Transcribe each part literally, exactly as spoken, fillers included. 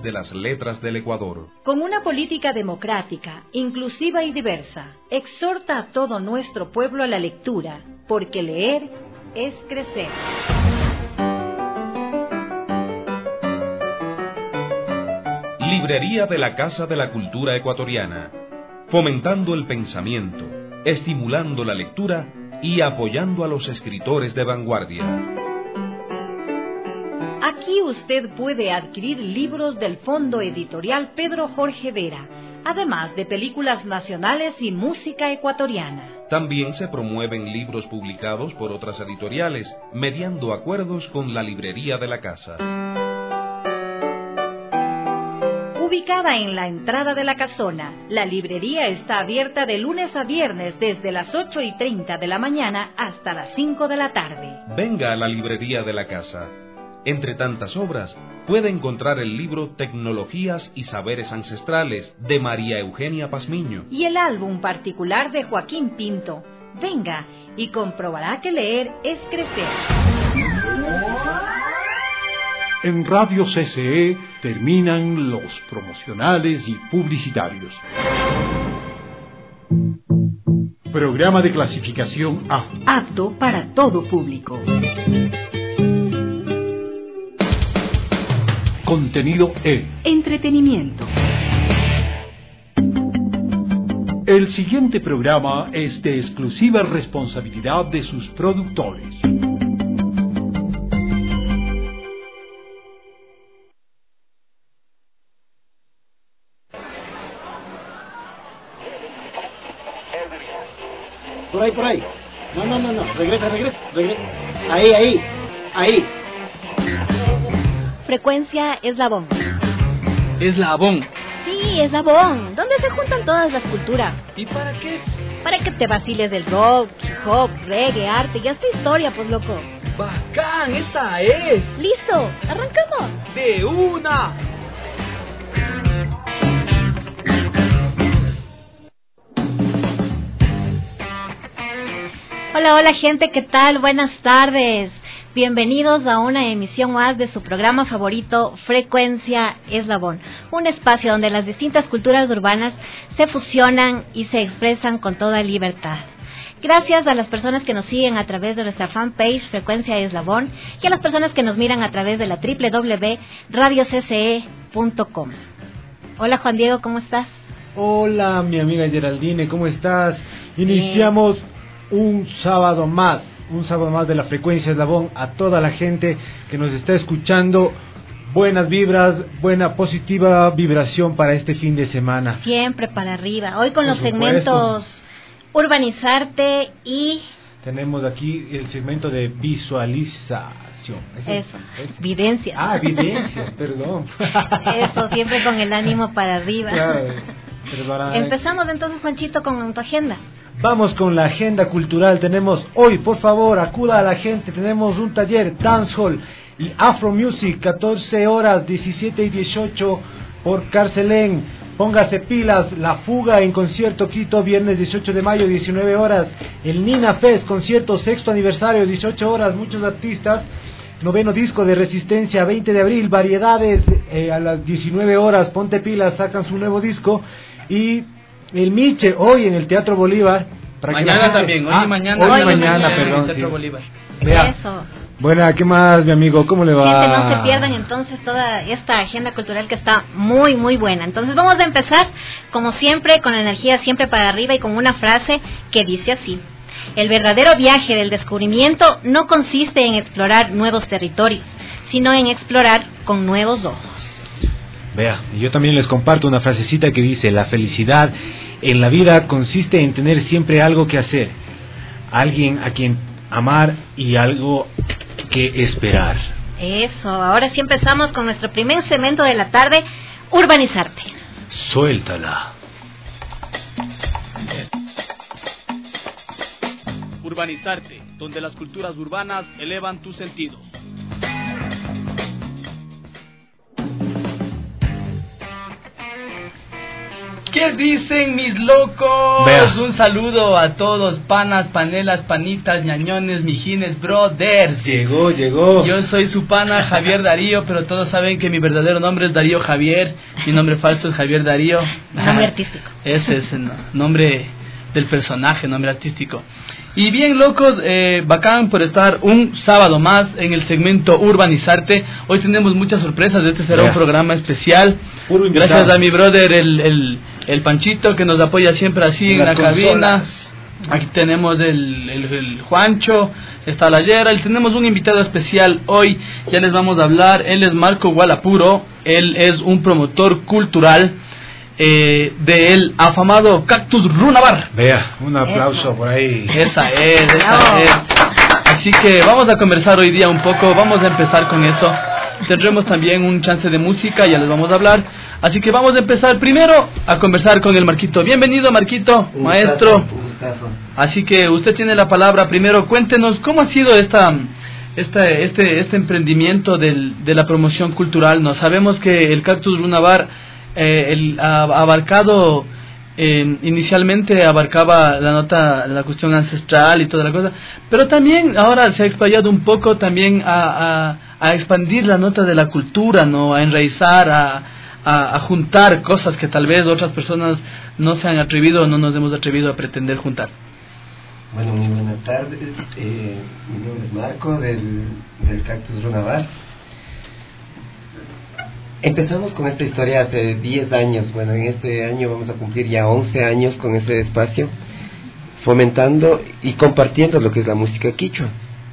de las letras del Ecuador. Con una política democrática, inclusiva y diversa, exhorta a todo nuestro pueblo a la lectura, porque leer es crecer. Librería de la Casa de la Cultura Ecuatoriana, fomentando el pensamiento, estimulando la lectura y apoyando a los escritores de vanguardia. Aquí usted puede adquirir libros del Fondo Editorial Pedro Jorge Vera, además de películas nacionales y música ecuatoriana. También se promueven libros publicados por otras editoriales, mediando acuerdos con la librería de la casa. Ubicada en la entrada de la casona, la librería está abierta de lunes a viernes desde las ocho y treinta de la mañana hasta las cinco de la tarde. Venga a la librería de la casa. Entre tantas obras, puede encontrar el libro Tecnologías y Saberes Ancestrales, de María Eugenia Pazmiño. Y el álbum particular de Joaquín Pinto. Venga y comprobará que leer es crecer. En Radio C C E terminan los promocionales y publicitarios. Programa de clasificación A. Apto para todo público. Contenido E. Entretenimiento. El siguiente programa es de exclusiva responsabilidad de sus productores. Por ahí, por ahí. No, no, no, no. Regresa, regresa, regresa. Ahí, ahí, ahí. Frecuencia Eslabón. Eslabón. Sí, Eslabón. ¿Dónde se juntan todas las culturas? ¿Y para qué? Para que te vaciles del rock, hip hop, reggae, arte y hasta historia, pues loco. ¡Bacán! ¡Esa es! ¡Listo! ¡Arrancamos! ¡De una! Hola, hola gente, ¿qué tal? Buenas tardes. Bienvenidos a una emisión más de su programa favorito, Frecuencia Eslabón. Un espacio donde las distintas culturas urbanas se fusionan y se expresan con toda libertad. Gracias a las personas que nos siguen a través de nuestra fanpage Frecuencia Eslabón y a las personas que nos miran a través de la doble u doble u doble u punto radio c c e punto com. Hola Juan Diego, ¿cómo estás? Hola mi amiga Geraldine, ¿cómo estás? Iniciamos un sábado más, un sábado más de la Frecuencia Eslabón. A toda la gente que nos está escuchando, buenas vibras, buena positiva vibración para este fin de semana. Siempre para arriba. Hoy con Por los supuesto. segmentos Urbanizarte y... Tenemos aquí el segmento de visualización. Eso, Eso. Es... Videncia. Ah, evidencia, perdón. Eso, siempre con el ánimo para arriba. Claro, para... Empezamos entonces, Juanchito, con tu agenda. Vamos con la agenda cultural. Tenemos hoy, por favor, acuda a la gente. Tenemos un taller Dancehall y Afro Music, catorce horas, diecisiete y dieciocho por Carcelén. Póngase pilas, La Fuga en concierto Quito, viernes dieciocho de mayo, diecinueve horas. El Nina Fest, concierto sexto aniversario, dieciocho horas, muchos artistas. Noveno disco de Resistencia, veinte de abril, Variedades, eh, a las diecinueve horas, ponte pilas, sacan su nuevo disco. Y el Miche, hoy en el Teatro Bolívar. Para mañana gente... también, hoy ah, y mañana. Hoy, hoy y mañana, mañana, perdón. En el Teatro sí. Bolívar. Vea. Eso. Bueno, ¿qué más, mi amigo? ¿Cómo le va? Sí, que no se pierdan entonces toda esta agenda cultural que está muy, muy buena. Entonces vamos a empezar, como siempre, con la energía siempre para arriba y con una frase que dice así: el verdadero viaje del descubrimiento no consiste en explorar nuevos territorios, sino en explorar con nuevos ojos. Vea, yo también les comparto una frasecita que dice: la felicidad en la vida consiste en tener siempre algo que hacer, alguien a quien amar y algo que esperar. Eso, ahora sí empezamos con nuestro primer segmento de la tarde, Urbanizarte. Suéltala. Urbanizarte, donde las culturas urbanas elevan tus sentidos. ¿Qué dicen mis locos? Vea. Un saludo a todos, panas, panelas, panitas, ñañones, mijines, brothers. Llegó, llegó. Yo soy su pana Javier Darío, pero todos saben que mi verdadero nombre es Darío Javier. Mi nombre falso es Javier Darío. Nombre artístico. Ese es el nombre del personaje, nombre artístico. Y bien, locos, eh, bacán por estar un sábado más en el segmento Urbanizarte. Hoy tenemos muchas sorpresas, este será Yeah. un programa especial. Puro Gracias invitado. a mi brother, el, el, el Panchito, que nos apoya siempre así en, En la las cabina. consolas. Aquí tenemos el, el, el Juancho, está la Yera, y tenemos un invitado especial hoy, ya les vamos a hablar. Él es Marco Gualapuro, él es un promotor cultural eh, del afamado Cactus Runabar. Vea, un aplauso por ahí. Esa es, esa es. Así que vamos a conversar hoy día un poco, vamos a empezar con eso. Tendremos también un chance de música, ya les vamos a hablar. Así que vamos a empezar primero a conversar con el Marquito. Bienvenido, Marquito, Un maestro. gustazo, un gustazo. Así que usted tiene la palabra. Primero, cuéntenos cómo ha sido esta, esta este, este emprendimiento del, de la promoción cultural. No sabemos que el Cactus Runabar eh, el, ha abarcado eh, inicialmente abarcaba la nota, la cuestión ancestral y toda la cosa, pero también ahora se ha explayado un poco también a, a, a expandir la nota de la cultura, no, a enraizar, a A, a juntar cosas que tal vez otras personas no se han atrevido o no nos hemos atrevido a pretender juntar. Bueno, muy buenas tardes. Eh, mi nombre es Marco, del, del Cactus Runabar. Empezamos con esta historia hace diez años. Bueno, en este año vamos a cumplir ya once años con ese espacio, fomentando y compartiendo lo que es la música quichua.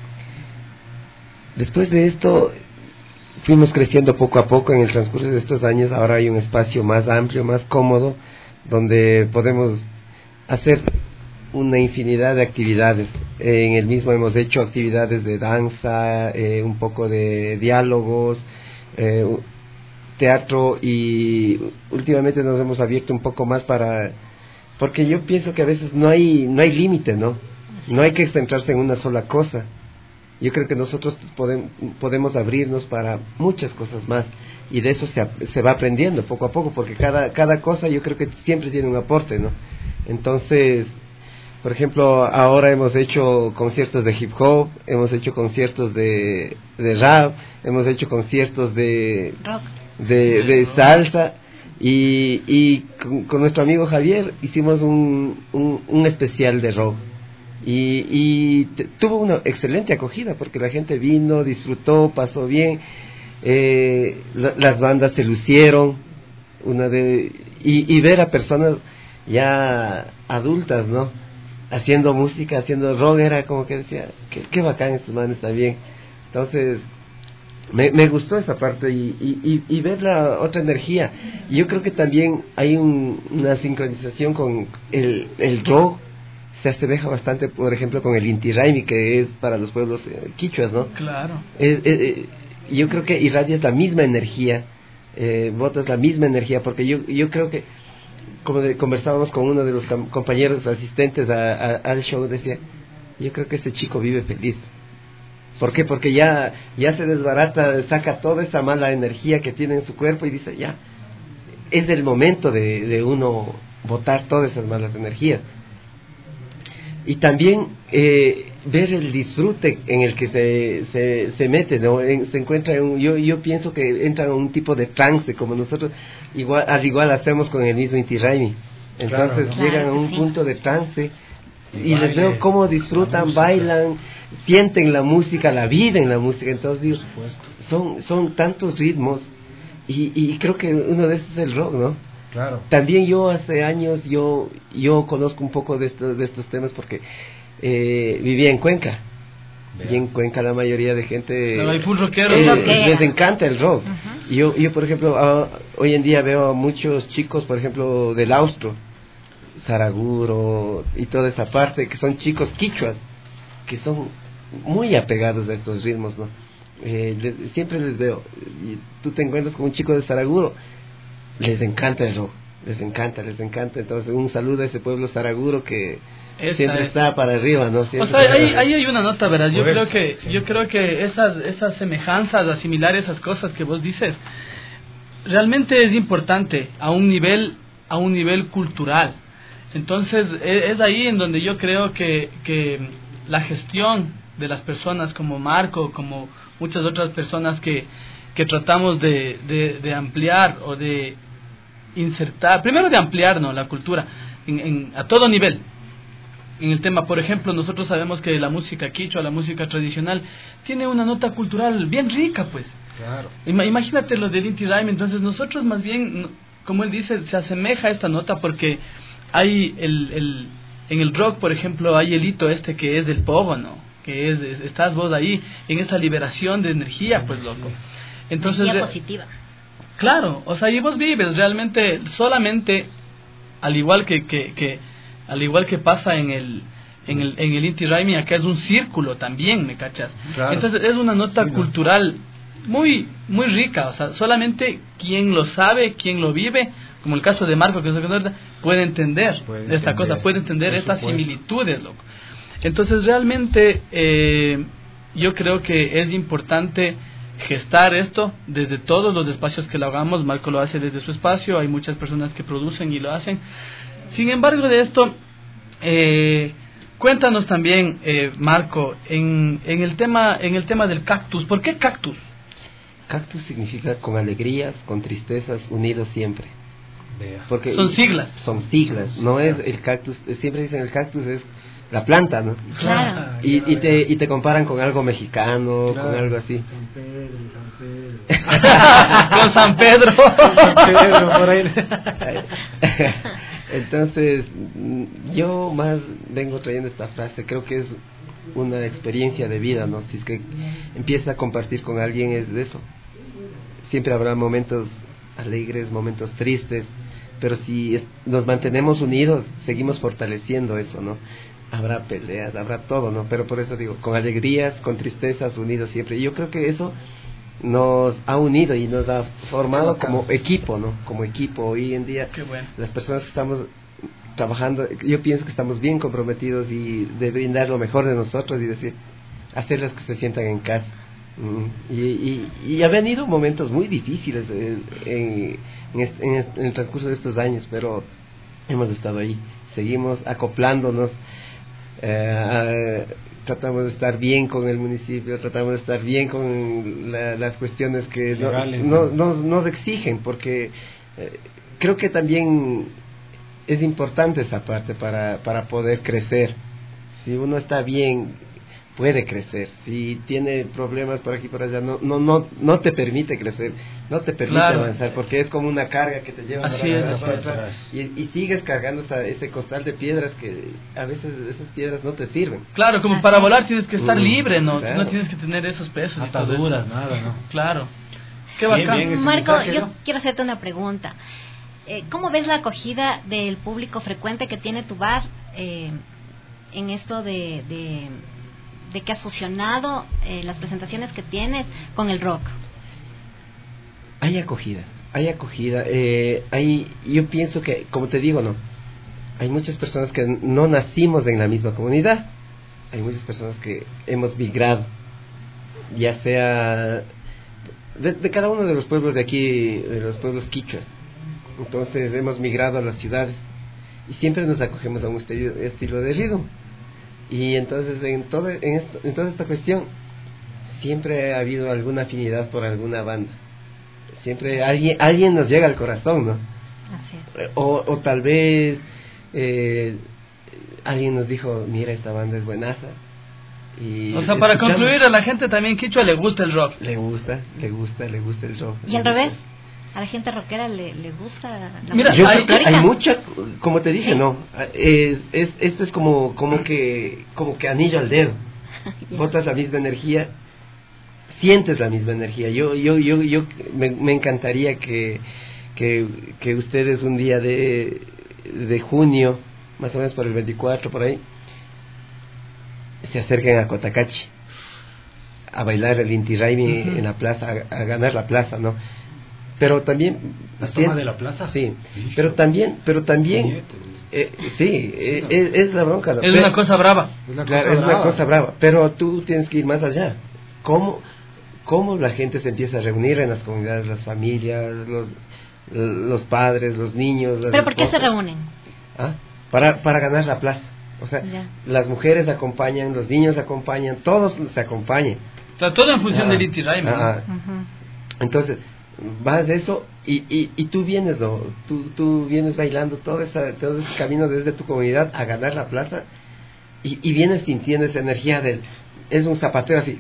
Después de esto, fuimos creciendo poco a poco en el transcurso de estos años. Ahora hay un espacio más amplio, más cómodo, donde podemos hacer una infinidad de actividades. En el mismo hemos hecho actividades de danza, eh, un poco de diálogos, eh, teatro, y últimamente nos hemos abierto un poco más para... Porque yo pienso que a veces no hay, no hay límite, ¿no? No hay que centrarse en una sola cosa. Yo creo que nosotros podemos, podemos abrirnos para muchas cosas más, y de eso se, se va aprendiendo poco a poco, porque cada, cada cosa yo creo que siempre tiene un aporte, ¿no? Entonces, por ejemplo, ahora hemos hecho conciertos de hip hop, hemos hecho conciertos de, de rap, hemos hecho conciertos de, Rock. de, de salsa, y, y con, con nuestro amigo Javier hicimos un, un, un especial de rock. Y, y t- tuvo una excelente acogida, porque la gente vino, disfrutó, pasó bien, eh, la, las bandas se lucieron, una de y, y ver a personas ya adultas, ¿no?, haciendo música, haciendo rock, era como que decía, qué, qué bacán estos manes también. Entonces me, me gustó esa parte, y, y, y ver la otra energía. Y yo creo que también hay un, una sincronización con el, el rock. Se asemeja bastante, por ejemplo, con el Inti Raymi, que es para los pueblos eh, quichuas, ¿no? Claro. Eh, eh, eh, yo creo que irradias la misma energía, eh, botas la misma energía, porque yo yo creo que, como de, conversábamos con uno de los cam- compañeros asistentes a, a, al show, decía, yo creo que ese chico vive feliz. ¿Por qué? Porque ya, ya se desbarata, saca toda esa mala energía que tiene en su cuerpo, y dice, ya, es el momento de, de uno botar todas esas malas energías. Y también eh, ver el disfrute en el que se, se, se mete, ¿no? En, se encuentra en un, yo, yo pienso que entra en un tipo de trance, como nosotros igual, al igual hacemos con el mismo Inti Raymi. Entonces Claro. llegan a Claro un que sí. punto de trance, y, Y les baile, veo cómo disfrutan, música. bailan, sienten la música, la vida en la música. Entonces digo, Por supuesto. son, son tantos ritmos, y, y creo que uno de esos es el rock, ¿no? Claro. También yo hace años, yo yo conozco un poco de, esto, de estos temas, porque eh, vivía en Cuenca. Vea. Y en Cuenca la mayoría de gente Pero hay full rockero. eh, Rockera. les encanta el rock. Ujú. Y yo, yo, por ejemplo, ah, hoy en día veo a muchos chicos, por ejemplo, del Austro, Saraguro y toda esa parte, que son chicos quichuas, que son muy apegados a estos ritmos, ¿no? Eh, le- siempre les veo, y tú te encuentras con un chico de Saraguro, les encanta el rock, les encanta, les encanta. Entonces un saludo a ese pueblo Saraguro que Esa siempre es. está para arriba, ¿no? Siempre O sea, está ahí, para ahí hay una nota, ¿verdad? Yo Pues, creo que sí. yo creo que esas esas semejanzas, asimilar esas cosas que vos dices, realmente es importante a un nivel a un nivel cultural. Entonces es, es ahí en donde yo creo que, que la gestión de las personas como Marco, como muchas otras personas que, que tratamos de, de, de ampliar o de insertar, primero de ampliar, ¿no?, la cultura en, en, a todo nivel. En el tema, por ejemplo, nosotros sabemos que la música quichua, la música tradicional, tiene una nota cultural bien rica, pues. Claro. Imagínate lo del Inti Raymi. Entonces nosotros más bien, como él dice, se asemeja a esta nota porque hay el, el en el rock, por ejemplo, hay el hito este que es del pogo, ¿no? Que es, es estás vos ahí en esa liberación de energía, pues, loco. Entonces, energía positiva. Claro, o sea, y vos vives realmente solamente, al igual que que, que al igual que pasa en el en el en el Inti Raymi, acá es un círculo también, ¿me cachas? Claro. Entonces es una nota sí, cultural ¿no? muy muy rica, o sea, solamente quien lo sabe, quien lo vive, como el caso de Marco, que es el puede entender puede esta entender, cosa, puede entender estas supuesto. similitudes, loco. Entonces realmente eh, yo creo que es importante gestar esto desde todos los espacios que lo hagamos. Marco lo hace desde su espacio, hay muchas personas que producen y lo hacen. Sin embargo, de esto, eh, cuéntanos también, eh, Marco, en, en el tema en el tema del cactus. ¿Por qué cactus? Cactus significa con alegrías, con tristezas, unidos siempre. Porque son siglas. Son siglas, no es el cactus. Siempre dicen el cactus es la planta, ¿no? Claro. Y, y te y te comparan con algo mexicano, claro, con algo así. San Pedro, San Pedro. Con San Pedro. San Pedro por ahí. Entonces, yo más vengo trayendo esta frase, creo que es una experiencia de vida, ¿no? Si es que empieza a compartir con alguien es de eso. Siempre habrá momentos alegres, momentos tristes, pero si es, nos mantenemos unidos, seguimos fortaleciendo eso, ¿no? Habrá peleas, habrá todo, ¿no? Pero por eso digo, con alegrías, con tristezas, unidos siempre. Y yo creo que eso nos ha unido y nos ha formado como equipo, ¿no? Como equipo. Hoy en día, qué bueno. Las personas que estamos trabajando, yo pienso que estamos bien comprometidos y de brindar lo mejor de nosotros y decir, hacerlas que se sientan en casa. Mm. Y, y, y han venido momentos muy difíciles en, en, en, en el transcurso de estos años, pero hemos estado ahí, seguimos acoplándonos. Eh, tratamos de estar bien con el municipio, tratamos de estar bien con la, las cuestiones que Legales, no, no, nos, nos exigen, porque eh, creo que también es importante esa parte para, para poder crecer. Si uno está bien, puede crecer. Si tiene problemas por aquí y por allá, no no no no te permite crecer, no te permite claro. avanzar, porque es como una carga que te lleva así para es, avanzar, y, y sigues cargando esa, ese costal de piedras que a veces esas piedras no te sirven. Claro, como para volar tienes que estar mm, libre, no claro. no tienes que tener esos pesos, ataduras, nada, ¿no? Claro. Qué bacán. Bien, bien, Marco, mensaje, yo ¿no? quiero hacerte una pregunta. Eh, ¿Cómo ves la acogida del público frecuente que tiene tu bar eh, en esto de, de de que has fusionado eh, las presentaciones que tienes con el rock? Hay acogida, hay acogida. Eh, hay, yo pienso que, como te digo, no, hay muchas personas que no nacimos en la misma comunidad. Hay muchas personas que hemos migrado, ya sea de, de cada uno de los pueblos de aquí, de los pueblos quichuas. Entonces hemos migrado a las ciudades y siempre nos acogemos a un estilo, estilo de ritmo. Y entonces en, todo, en, esto, en toda esta cuestión siempre ha habido alguna afinidad por alguna banda. Siempre alguien alguien nos llega al corazón, ¿no? Así es. O, o tal vez eh, alguien nos dijo, mira, esta banda es buenaza. Y o sea, para concluir, a la gente también quichua le gusta el rock. Le gusta, le gusta, le gusta el rock. ¿Y al revés? ¿A la gente rockera le, le gusta la Mira, yo creo que hay mucha, como te dije, ¿sí? no, es, es, esto es como, como que, como que anillo al dedo. Yeah. Botas la misma energía, sientes la misma energía. Yo, yo, yo, yo me, me encantaría que, que, que ustedes un día de, de junio, más o menos por el veinticuatro por ahí, se acerquen a Cotacachi a bailar el Inti Raymi uh-huh. en la plaza, a, a ganar la plaza, ¿no? Pero también la toma de la plaza, sí, pero también pero también eh, sí, eh, es, es la bronca, es una cosa brava, es, una, claro, cosa es brava. una cosa brava, pero tú tienes que ir más allá. cómo cómo la gente se empieza a reunir en las comunidades, las familias, los los padres, los niños. ¿Pero por qué se reúnen? ¿Ah? Para, para ganar la plaza. O sea, ya. Las mujeres acompañan, los niños acompañan, todos se acompañan. O sea, todo en función ah, del Inti Raymi. Ah, uh-huh. Entonces, vas de eso y, y, y tú vienes, ¿no? Tú, tú vienes bailando todo, esa, todo ese camino desde tu comunidad a ganar la plaza y, y vienes sintiendo esa energía del... Es un zapateo así...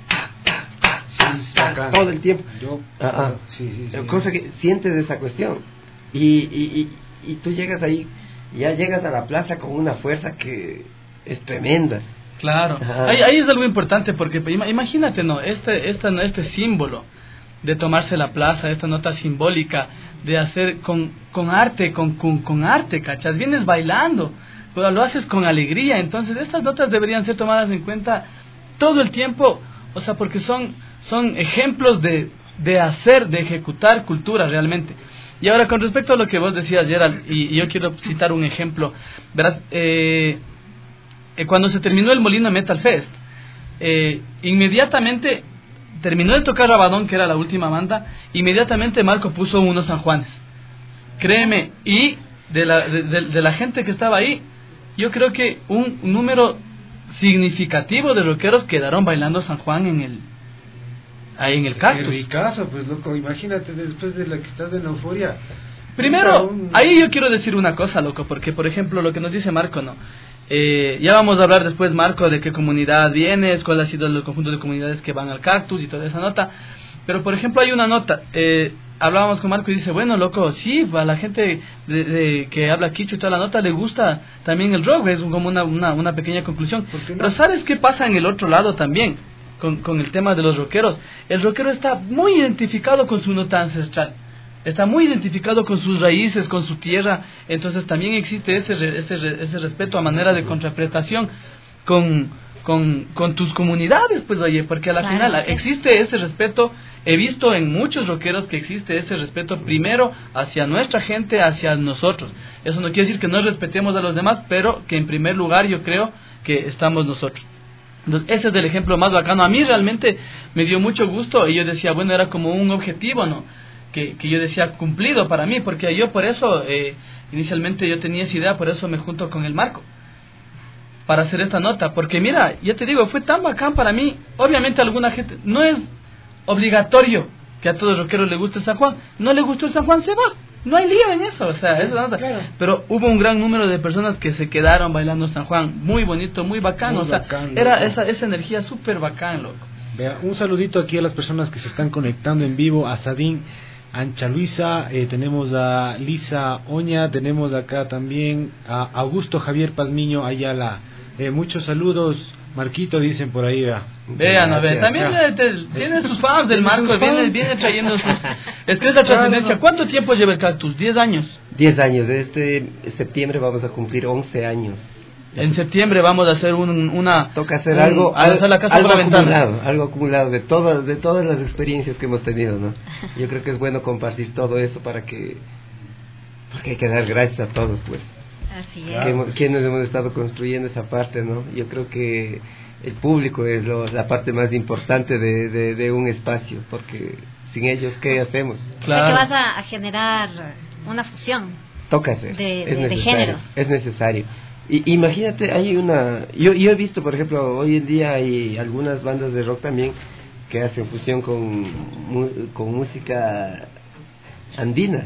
Sí, sí, todo el tiempo. Yo, ah, ah. Sí, sí, sí, cosa sí. Que sientes esa cuestión y, y, y, y tú llegas ahí, ya llegas a la plaza con una fuerza que es tremenda. Claro, ahí, ahí es algo importante porque imagínate, no, este, este, este símbolo de tomarse la plaza, esta nota simbólica de hacer con, con arte, con, con, con arte, ¿cachas? Vienes bailando, pero lo haces con alegría, entonces estas notas deberían ser tomadas en cuenta todo el tiempo, o sea, porque son, son ejemplos de, de hacer, de ejecutar cultura realmente. Y ahora con respecto a lo que vos decías, Gerald, y, y yo quiero citar un ejemplo, verás, eh, eh, cuando se terminó el Molino Metal Fest, eh, inmediatamente terminó de tocar Rabadón, que era la última banda, inmediatamente Marco puso unos San Juanes. Créeme, y de la, de, de, de la gente que estaba ahí, yo creo que un número significativo de rockeros quedaron bailando San Juan en el ahí en el Cactus. En mi caso, pues loco, imagínate después de la que estás en euforia. Primero, un... ahí yo quiero decir una cosa, loco, porque por ejemplo lo que nos dice Marco, ¿no? Eh, ya vamos a hablar después, Marco, de qué comunidad vienes, cuál ha sido el conjunto de comunidades que van al Cactus y toda esa nota. Pero, por ejemplo, hay una nota, eh, hablábamos con Marco y dice, bueno, loco, sí, a la gente de, de, que habla quichua y toda la nota le gusta también el rock, es como una, una, una pequeña conclusión. No? Pero ¿sabes qué pasa en el otro lado también? Con, con el tema de los rockeros. El rockero está muy identificado con su nota ancestral. Está muy identificado con sus raíces, con su tierra, entonces también existe ese ese ese respeto a manera de contraprestación con con con tus comunidades, pues oye, porque a la claro, final sí. Existe ese respeto. He visto en muchos rockeros que existe ese respeto primero hacia nuestra gente, hacia nosotros. Eso no quiere decir que no respetemos a los demás, pero que en primer lugar yo creo que estamos nosotros. Entonces, ese es el ejemplo más bacano. A mí realmente me dio mucho gusto y yo decía, bueno, era como un objetivo, ¿no? Que, que yo decía cumplido para mí, porque yo por eso, eh, inicialmente yo tenía esa idea, por eso me junto con el Marco, para hacer esta nota, porque mira, ya te digo, fue tan bacán para mí. Obviamente a alguna gente, no es obligatorio que a todos los rockeros les guste San Juan, no le gustó el San Juan, se va, no hay lío en eso, o sea, esa nota. Claro. Pero hubo un gran número de personas que se quedaron bailando San Juan, muy bonito, muy bacán, muy o sea, bacán, era esa, esa energía súper bacán, loco. Vea, un saludito aquí a las personas que se están conectando en vivo, a Sadín, Ancha Luisa, eh, tenemos a Lisa Oña, tenemos acá también a Augusto Javier Pazmiño Ayala. Eh, muchos saludos, Marquito, dicen por ahí. Vean, a ver, también te, tiene sus fans del Marco, viene, viene trayendo sus... Es que es la trascendencia. ¿Cuánto tiempo lleva el Cactus? ¿Diez años? Diez años, este septiembre vamos a cumplir once años. En septiembre vamos a hacer un, una... Toca hacer un, algo, a lanzar la casa algo por la acumulado, ventana. algo acumulado de todas, de todas las experiencias que hemos tenido, ¿no? Yo creo que es bueno compartir todo eso para que, porque hay que dar gracias a todos, pues. Así es. Que hemos, quienes hemos estado construyendo esa parte, ¿no? Yo creo que el público es lo, la parte más importante de, de, de un espacio, porque sin ellos, ¿qué hacemos? Claro. O sea, que vas a, a generar una fusión. Toca hacer. De, es de, de géneros. Es necesario. Y, imagínate, hay una... Yo, yo he visto, por ejemplo, hoy en día hay algunas bandas de rock también que hacen fusión con, con música andina.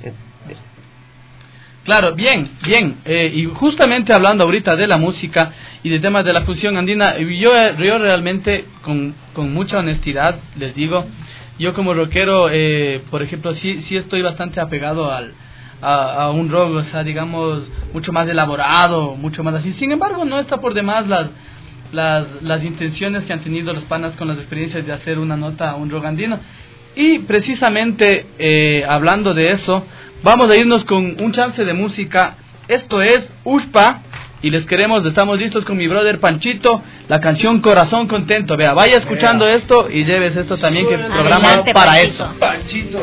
Claro, bien, bien. Eh, y justamente hablando ahorita de la música y de temas de la fusión andina, yo, yo realmente, con, con mucha honestidad, les digo, yo como rockero, eh, por ejemplo, sí, sí estoy bastante apegado al... A, a un rock, o sea, digamos, mucho más elaborado, mucho más así. Sin embargo, no está por demás las las las intenciones que han tenido los panas con las experiencias de hacer una nota a un rock andino. Y precisamente, eh, hablando de eso, vamos a irnos con un chance de música. Esto es Ushpa, y les queremos, estamos listos con mi brother Panchito, la canción Corazón Contento. Vea, vaya escuchando Vea. esto y lleves esto también, que el programa Adelante, para Panchito. eso. Panchito.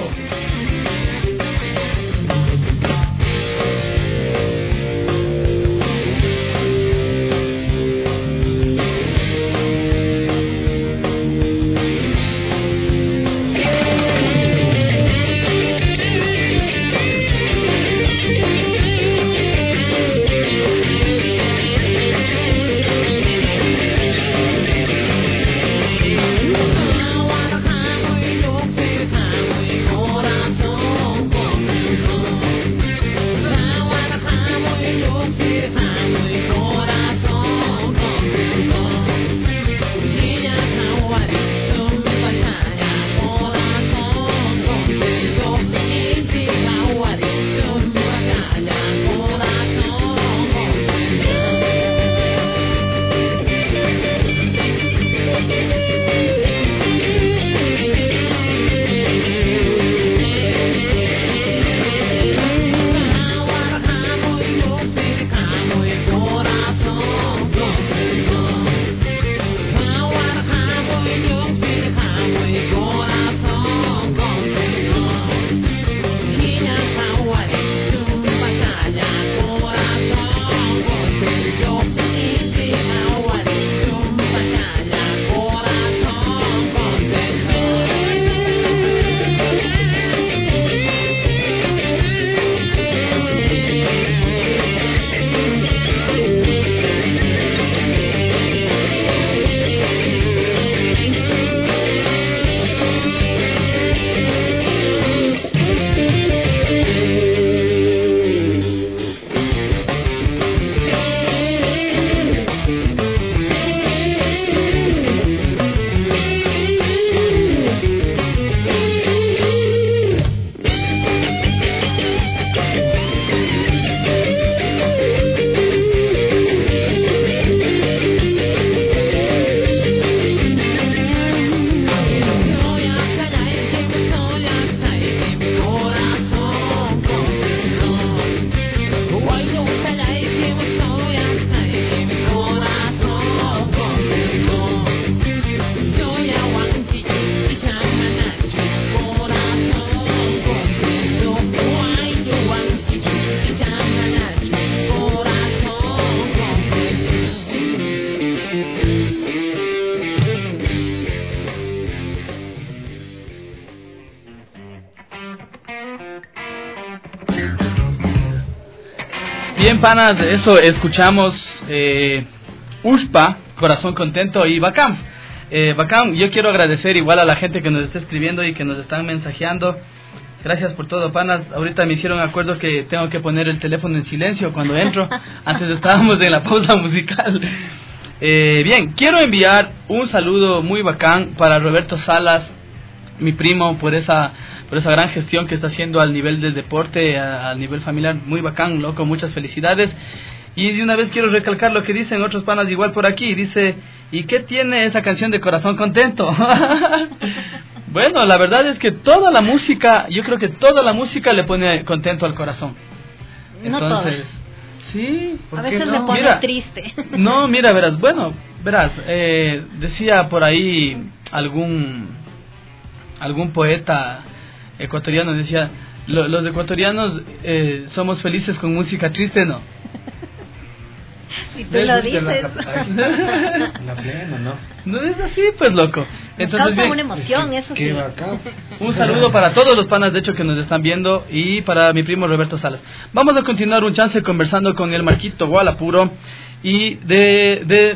Bien, panas, eso escuchamos eh, Ushpa, Corazón Contento y Bacán. Eh, Bacán, yo quiero agradecer igual a la gente que nos está escribiendo y que nos están mensajeando. Gracias por todo, panas. Ahorita me hicieron acuerdo que tengo que poner el teléfono en silencio cuando entro. Antes estábamos en la pausa musical. Eh, bien, quiero enviar un saludo muy bacán para Roberto Salas, mi primo, por esa por esa gran gestión que está haciendo al nivel del deporte, a, al nivel familiar. Muy bacán, loco, muchas felicidades. Y de una vez quiero recalcar lo que dicen otros panas igual por aquí. Dice, ¿y qué tiene esa canción de Corazón Contento? Bueno, la verdad es que toda la música, yo creo que toda la música le pone contento al corazón. Entonces, no sí, a veces no? le pone mira, triste. No, mira, verás, bueno, verás, eh, decía por ahí algún algún poeta ecuatoriano, decía, lo, los ecuatorianos eh, somos felices con música triste, ¿no? Y tú lo dices. La, la plena, ¿no? No es así, pues, loco. Nos entonces, causa bien, una emoción, es que, eso sí. Un saludo para todos los panas, de hecho, que nos están viendo, y para mi primo Roberto Salas. Vamos a continuar un chance conversando con el Marquito Gualapuro y de, de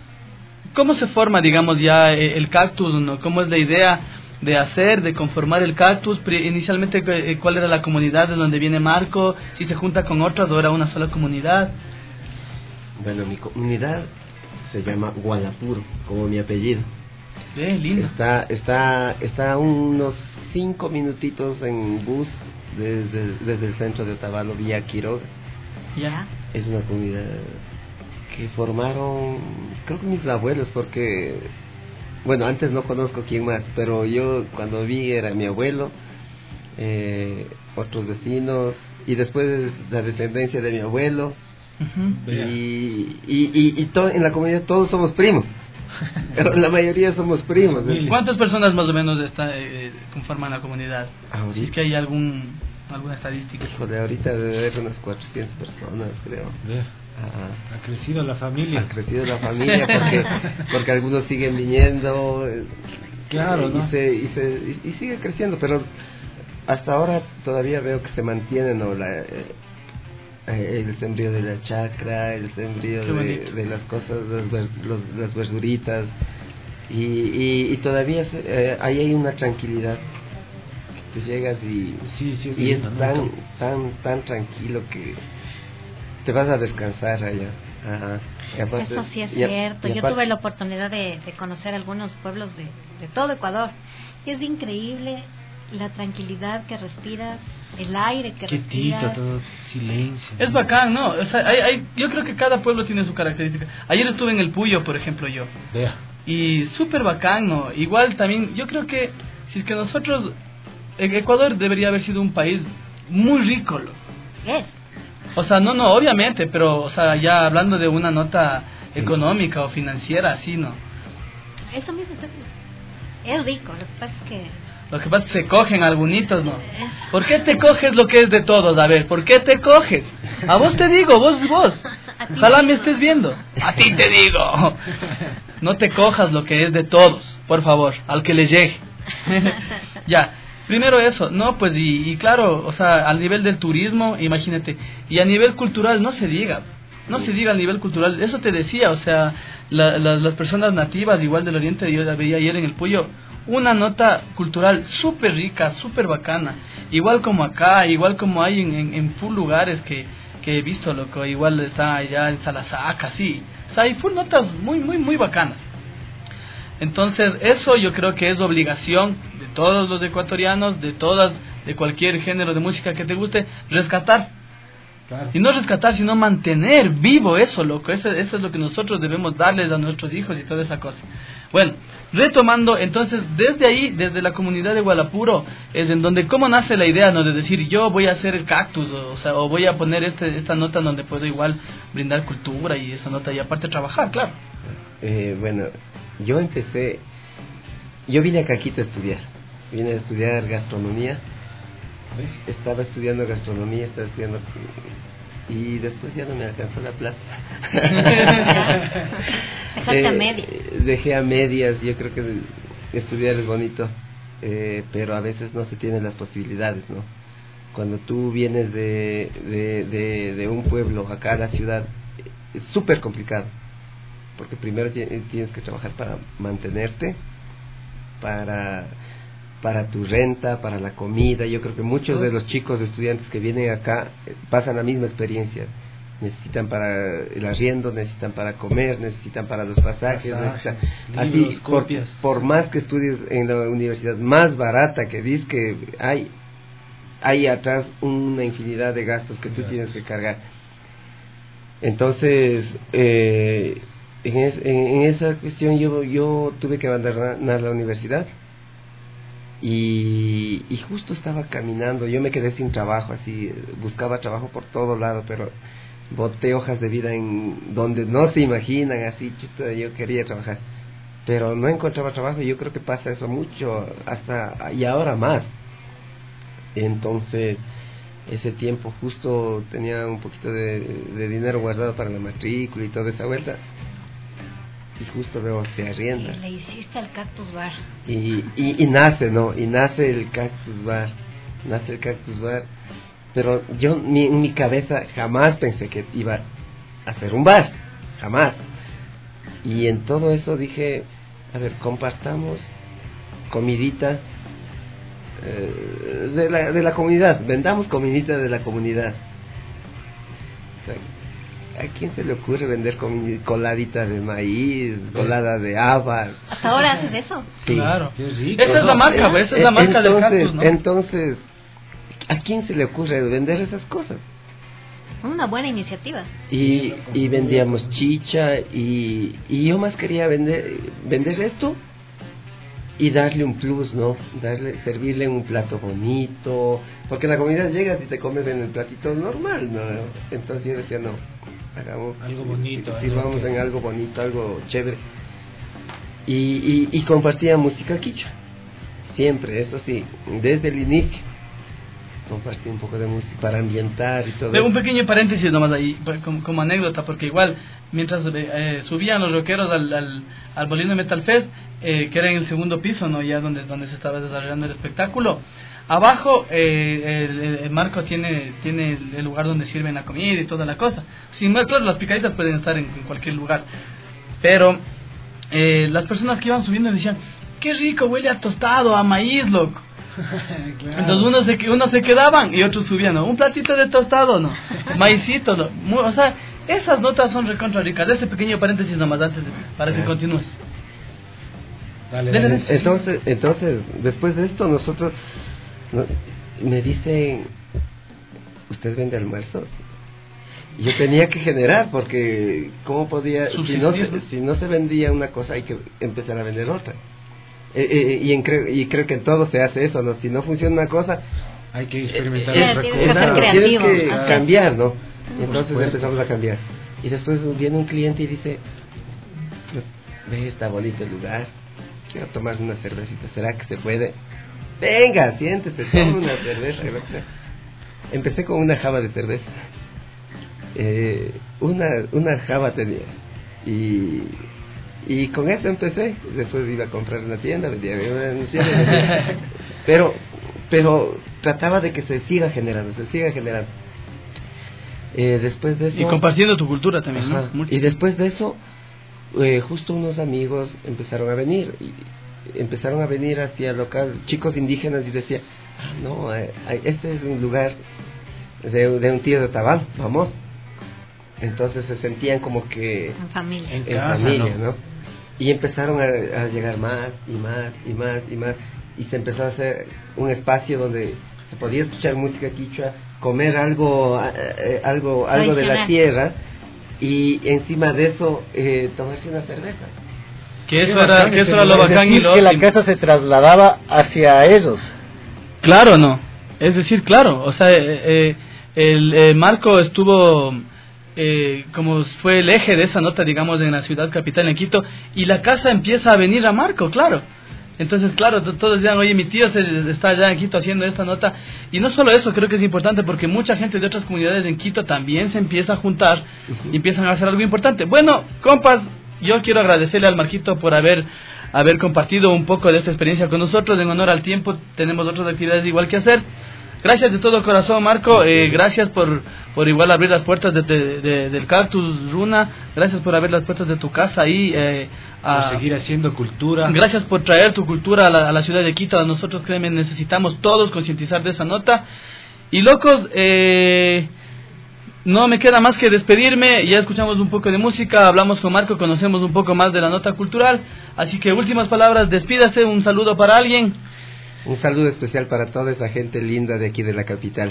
cómo se forma, digamos, ya el cactus, ¿no? Cómo es la idea de hacer, de conformar el cactus. Inicialmente, ¿cuál era la comunidad de donde viene Marco? Si se junta con otras o era una sola comunidad. Bueno, mi comunidad se llama Gualapuro, como mi apellido. Eh, lindo. Está, está, está a unos cinco minutitos en bus desde, desde el centro de Otavalo, vía Quiroga. Ya. Es una comunidad que formaron, creo que mis abuelos, porque, bueno, antes no conozco quién más, pero yo cuando vi era mi abuelo, eh, otros vecinos, y después la descendencia de mi abuelo. Uh-huh. Y, y, y, y to, en la comunidad todos somos primos. Pero la mayoría somos primos. ¿Cuántas personas más o menos está, eh, conforman la comunidad? Ahorita, ¿Es que hay algún alguna estadística? Joder, ahorita debe haber unas cuatrocientas personas, creo. Ah, ha crecido la familia. Ha crecido la familia porque, porque algunos siguen viniendo. Claro, y, ¿no? se, y, se, y, y sigue creciendo, pero hasta ahora todavía veo que se mantienen, ¿no? La, eh, el sembrío de la chacra, el sembrío de, de las cosas, las, ver, los, las verduritas, y, y, y todavía se, eh, ahí hay una tranquilidad. Tú llegas y, sí, sí, y es tan, tan, tan tranquilo que te vas a descansar allá. Ajá. Aparte, eso sí es y, cierto. Y Yo aparte, tuve la oportunidad de, de conocer algunos pueblos de, de todo Ecuador, y es increíble la tranquilidad que respiras, el aire que Quietito, respiras. todo silencio. Es bacán, ¿no? O sea, hay, hay, yo creo que cada pueblo tiene su característica. Ayer estuve en el Puyo, por ejemplo, yo. Vea. Y súper bacán, ¿no? Igual también, yo creo que si es que nosotros, Ecuador debería haber sido un país muy rico, ¿lo? Yes. O sea, no, no, obviamente, pero, o sea, ya hablando de una nota económica o financiera, así, ¿no? Eso mismo, es rico, lo que pasa es que... Lo que pasa es que se cogen algunitos, ¿no? ¿Por qué te coges lo que es de todos? A ver, ¿por qué te coges? A vos te digo, vos, vos. Ojalá me estés viendo. A ti te digo. No te cojas lo que es de todos, por favor, al que le llegue. Ya, primero eso, no, pues, y, y claro, o sea, al nivel del turismo, imagínate, y a nivel cultural, no se diga. No se diga a nivel cultural, eso te decía, o sea, la, la, las personas nativas, igual del Oriente, yo la veía ayer en el Puyo, una nota cultural súper rica, súper bacana, igual como acá, igual como hay en, en, en full lugares que, que he visto, loco, igual está allá en Salasaca, sí, o sea, hay full notas muy, muy, muy bacanas. Entonces, eso yo creo que es obligación de todos los ecuatorianos, de todas, de cualquier género de música que te guste, rescatar. Claro. Y no rescatar, sino mantener vivo eso, loco. Eso, eso es lo que nosotros debemos darles a nuestros hijos y toda esa cosa. Bueno, retomando, entonces, desde ahí, desde la comunidad de Gualapuro, es en donde, ¿cómo nace la idea, no? De decir, yo voy a hacer el cactus, o, o sea, o voy a poner este, esta nota donde puedo igual brindar cultura y esa nota, y aparte trabajar, claro. Eh, bueno, yo empecé, yo vine a Caquito a estudiar, vine a estudiar gastronomía. Estaba estudiando gastronomía, estaba estudiando y después ya no me alcanzó la plata. Exactamente. eh, dejé a medias. Yo creo que estudiar es bonito, eh, pero a veces no se tienen las posibilidades, ¿no? cuando tú vienes de, de, de, de un pueblo acá a la ciudad, es súper complicado, porque primero tienes que trabajar para mantenerte, para, para tu renta, para la comida. Yo creo que muchos de los chicos estudiantes que vienen acá pasan la misma experiencia. Necesitan para el arriendo, necesitan para comer, necesitan para los pasajes, pasajes necesitan, libros, así, por, por más que estudies en la universidad más barata que dices, que hay hay atrás una infinidad de gastos que tú Gracias. tienes que cargar. Entonces eh, en, es, en, en esa cuestión yo yo tuve que abandonar la universidad y, y justo estaba caminando, yo me quedé sin trabajo, así buscaba trabajo por todo lado, pero boté hojas de vida en donde no se imaginan, así chuta, yo quería trabajar, pero no encontraba trabajo. Y yo creo que pasa eso mucho hasta y ahora más. Entonces ese tiempo justo tenía un poquito de, de dinero guardado para la matrícula y toda esa vuelta, y justo veo se arrienda. Y le hiciste al Cactus Bar. Y, y, y nace, ¿no? Y nace el Cactus Bar, nace el Cactus Bar. Pero yo mi, en mi cabeza jamás pensé que iba a hacer un bar, jamás. Y en todo eso dije, a ver, compartamos comidita eh, de, la, de la comunidad, vendamos comidita de la comunidad. O sea, ¿a quién se le ocurre vender comid- coladita de maíz, colada de habas? ¿Hasta ahora haces eso? Sí. Claro. Qué rico. Esa es la marca, ¿ves? Esa es la marca entonces, del Cactus, ¿no? Entonces, ¿a quién se le ocurre vender esas cosas? Una buena iniciativa. Y, y vendíamos chicha y, y yo más quería vender vender esto y darle un plus, ¿no? Darle, servirle en un plato bonito, porque en la comida llegas y te comes en el platito normal, ¿no? Entonces yo decía, no, hagamos algo bonito, sirvamos que... en algo bonito, algo chévere. Y, y, y compartía música quichua, siempre, eso sí, desde el inicio. Compartí un poco de música para ambientar y todo. De un pequeño paréntesis nomás ahí, como, como anécdota, porque igual, mientras eh, subían los rockeros al, al, al Molino Metal Fest, eh, que era en el segundo piso, ¿no? Ya donde, donde se estaba desarrollando el espectáculo, abajo eh, el, el Marco tiene tiene el lugar donde sirven la comida y toda la cosa. Sin más, claro, las picaditas pueden estar en, en cualquier lugar, pero eh, las personas que iban subiendo decían, qué rico, huele a tostado, a maíz, loco. Claro. Entonces uno se, uno se quedaban y otros subían, ¿no? Un platito de tostado, ¿no? Maicito, ¿no? Muy, o sea, esas notas son recontra ricas. Este pequeño paréntesis nomás antes de, para que continúes. Dale, dale. Entonces, entonces, después de esto nosotros no, me dicen, ¿usted vende almuerzos? Y yo tenía que generar, porque ¿cómo podía? Si no, se, si no se vendía una cosa, hay que empezar a vender otra. Eh, eh, y, en, y creo que en todo se hace eso, ¿no? Si no funciona una cosa, hay que experimentar eh, otra eh, cosa. Tienes que claro. cambiar, ¿no? Entonces Por empezamos a cambiar. Y después viene un cliente y dice, ve, está bonito el lugar, quiero tomar una cervecita, ¿será que se puede? Venga, siéntese, toma una cerveza. Empecé con una java de cerveza. Eh, una, una java tenía. Y... Y con eso empecé. Después iba a comprar en la tienda, vendía en una tienda, vendía. pero pero trataba de que se siga generando, se siga generando. Eh, después de eso, y compartiendo tu cultura también, ajá, ¿no? Y después de eso, eh, justo unos amigos empezaron a venir, y empezaron a venir hacia el local, chicos indígenas, y decía, ah, no, eh, este es un lugar de, de un tío de Tabal, vamos. Entonces se sentían como que en familia, en, en casa, familia, ¿no? ¿no? Y empezaron a, a llegar más y más y más y más, y se empezó a hacer un espacio donde se podía escuchar música quichua, comer algo eh, algo algo de la tierra, y encima de eso eh, tomarse una cerveza. Que eso era, que eso era lo bacán, y lo que la casa se trasladaba hacia ellos. Claro, no. Es decir, claro, o sea, eh, eh, el eh, Marco estuvo eh, como fue el eje de esa nota, digamos, en la ciudad capital, en Quito, y la casa empieza a venir a Marco, claro. Entonces, claro, todos decían, oye, mi tío se, está allá en Quito haciendo esta nota. Y no solo eso, creo que es importante, porque mucha gente de otras comunidades en Quito también se empieza a juntar y empiezan a hacer algo importante. Bueno, compas, yo quiero agradecerle al Marquito por haber haber compartido un poco de esta experiencia con nosotros. En honor al tiempo, tenemos otras actividades igual que hacer. gracias de todo corazón, Marco. Eh, gracias por, por igual abrir las puertas de, de, de, del Cactus Runa. Gracias por abrir las puertas de tu casa ahí. Eh, a, por seguir haciendo cultura. Gracias por traer tu cultura a la, a la ciudad de Quito. A nosotros, créeme, necesitamos todos concientizar de esa nota. Y locos, eh, no me queda más que despedirme. Ya escuchamos un poco de música, hablamos con Marco, conocemos un poco más de la nota cultural. Así que últimas palabras, despídase, un saludo para alguien. Un saludo especial para toda esa gente linda de aquí de la capital.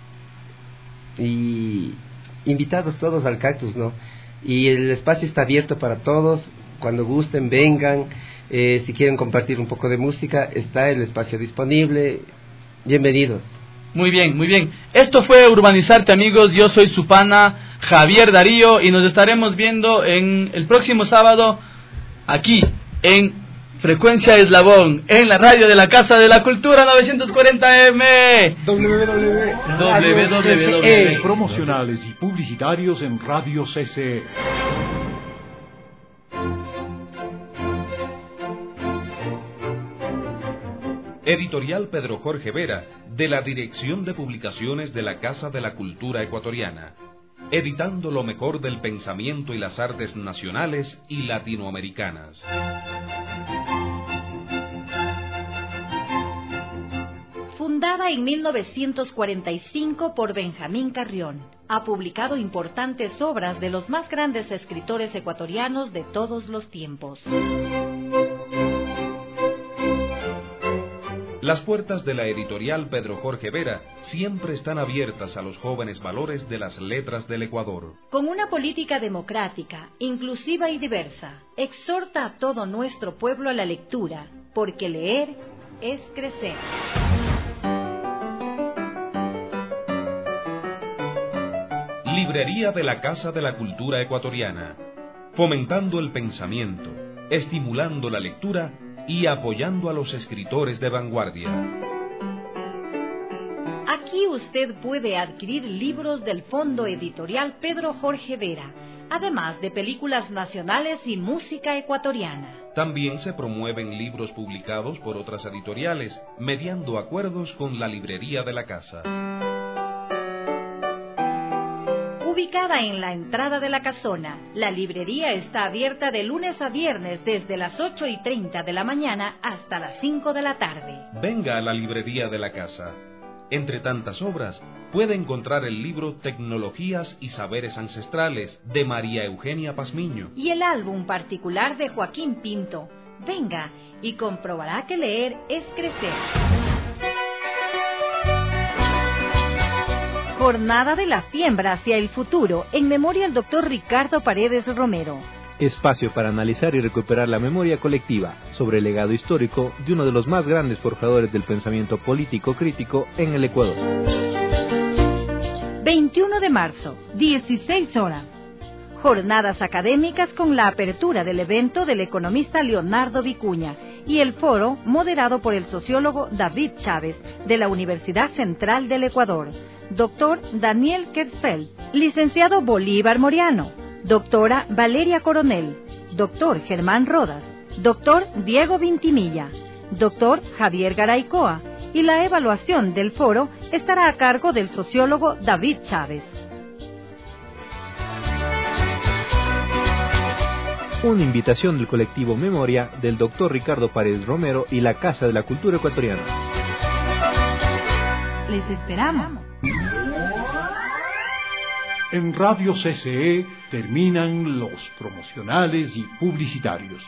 Y invitados todos al Cactus, ¿no? Y el espacio está abierto para todos. Cuando gusten, vengan. Eh, si quieren compartir un poco de música, está el espacio disponible. Bienvenidos. Muy bien, muy bien. Esto fue Urbanizarte, amigos. Yo soy su pana Javier Darío y nos estaremos viendo en el próximo sábado aquí en Frecuencia Eslabón, en la radio de la Casa de la Cultura novecientos cuarenta M. W W W. Promocionales y publicitarios en Radio C C E. Editorial Pedro Jorge Vera, de la Dirección de Publicaciones de la Casa de la Cultura Ecuatoriana, editando lo mejor del pensamiento y las artes nacionales y latinoamericanas. Fundada en mil novecientos cuarenta y cinco por Benjamín Carrión, ha publicado importantes obras de los más grandes escritores ecuatorianos de todos los tiempos. Las puertas de la editorial Pedro Jorge Vera siempre están abiertas a los jóvenes valores de las letras del Ecuador. Con una política democrática, inclusiva y diversa, exhorta a todo nuestro pueblo a la lectura, porque leer es crecer. Librería de la Casa de la Cultura Ecuatoriana, fomentando el pensamiento, estimulando la lectura y apoyando a los escritores de vanguardia. Aquí usted puede adquirir libros del Fondo Editorial Pedro Jorge Vera, además de películas nacionales y música ecuatoriana. También se promueven libros publicados por otras editoriales, mediando acuerdos con la librería de la casa. Ubicada en la entrada de la casona, la librería está abierta de lunes a viernes desde las ocho y treinta de la mañana hasta las cinco de la tarde. Venga a la librería de la casa. Entre tantas obras, puede encontrar el libro Tecnologías y Saberes Ancestrales de María Eugenia Pazmiño y el álbum particular de Joaquín Pinto. Venga y comprobará que leer es crecer. Jornada de la Siembra hacia el futuro, en memoria al doctor Ricardo Paredes Romero. Espacio para analizar y recuperar la memoria colectiva sobre el legado histórico de uno de los más grandes forjadores del pensamiento político crítico en el Ecuador. veintiuno de marzo, dieciséis horas. Jornadas académicas con la apertura del evento del economista Leonardo Vicuña y el foro moderado por el sociólogo David Chávez de la Universidad Central del Ecuador. Doctor Daniel Kersfeld, licenciado Bolívar Moriano, doctora Valeria Coronel, doctor Germán Rodas, doctor Diego Vintimilla, doctor Javier Garaycoa, y la evaluación del foro estará a cargo del sociólogo David Chávez. Una invitación del colectivo Memoria del doctor Ricardo Paredes Romero y la Casa de la Cultura Ecuatoriana. Les esperamos. En Radio C C E terminan los promocionales y publicitarios.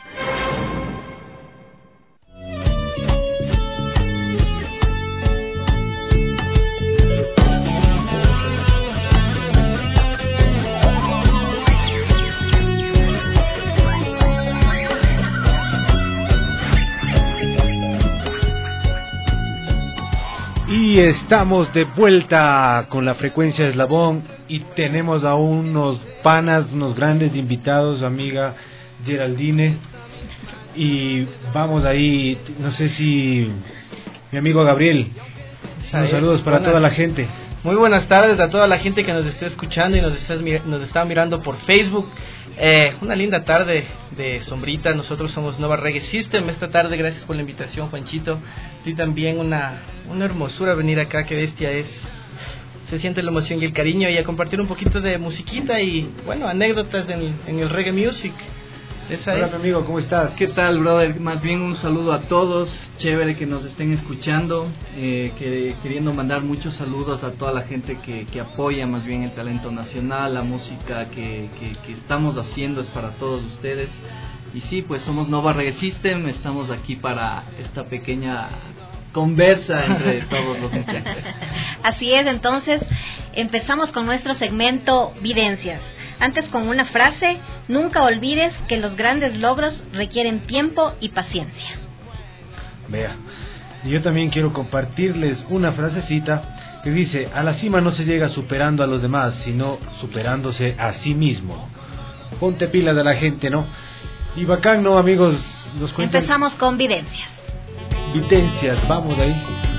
Y estamos de vuelta con la frecuencia Eslabón y tenemos a unos panas, unos grandes invitados, amiga Geraldine, y vamos ahí, no sé si mi amigo Gabriel, unos saludos para buenas, toda la gente. Muy buenas tardes a toda la gente que nos está escuchando y nos está, nos está mirando por Facebook. Eh, una linda tarde de sombrita. Nosotros somos Nova Reggae System. Esta tarde, gracias por la invitación, Juanchito. Y también una, una hermosura venir acá, qué bestia es. Se siente la emoción y el cariño, y a compartir un poquito de musiquita y, bueno, anécdotas en, en el reggae music. Esa Hola, es. mi amigo, ¿cómo estás? ¿Qué tal, brother? Más bien un saludo a todos. Chévere que nos estén escuchando, eh, que, queriendo mandar muchos saludos a toda la gente que, que apoya más bien el talento nacional, la música que, que, que estamos haciendo es para todos ustedes. Y sí, pues somos Nova Reggae System, estamos aquí para esta pequeña conversa entre todos los muchachos. Así es, entonces empezamos con nuestro segmento Videncias. Antes, con una frase: nunca olvides que los grandes logros requieren tiempo y paciencia. Vea, yo también quiero compartirles una frasecita que dice: a la cima no se llega superando a los demás, sino superándose a sí mismo. Ponte pila de la gente, ¿no? Y bacán, ¿no, amigos? Nos cuentan... Empezamos con Videncias. Videncias, vamos ahí.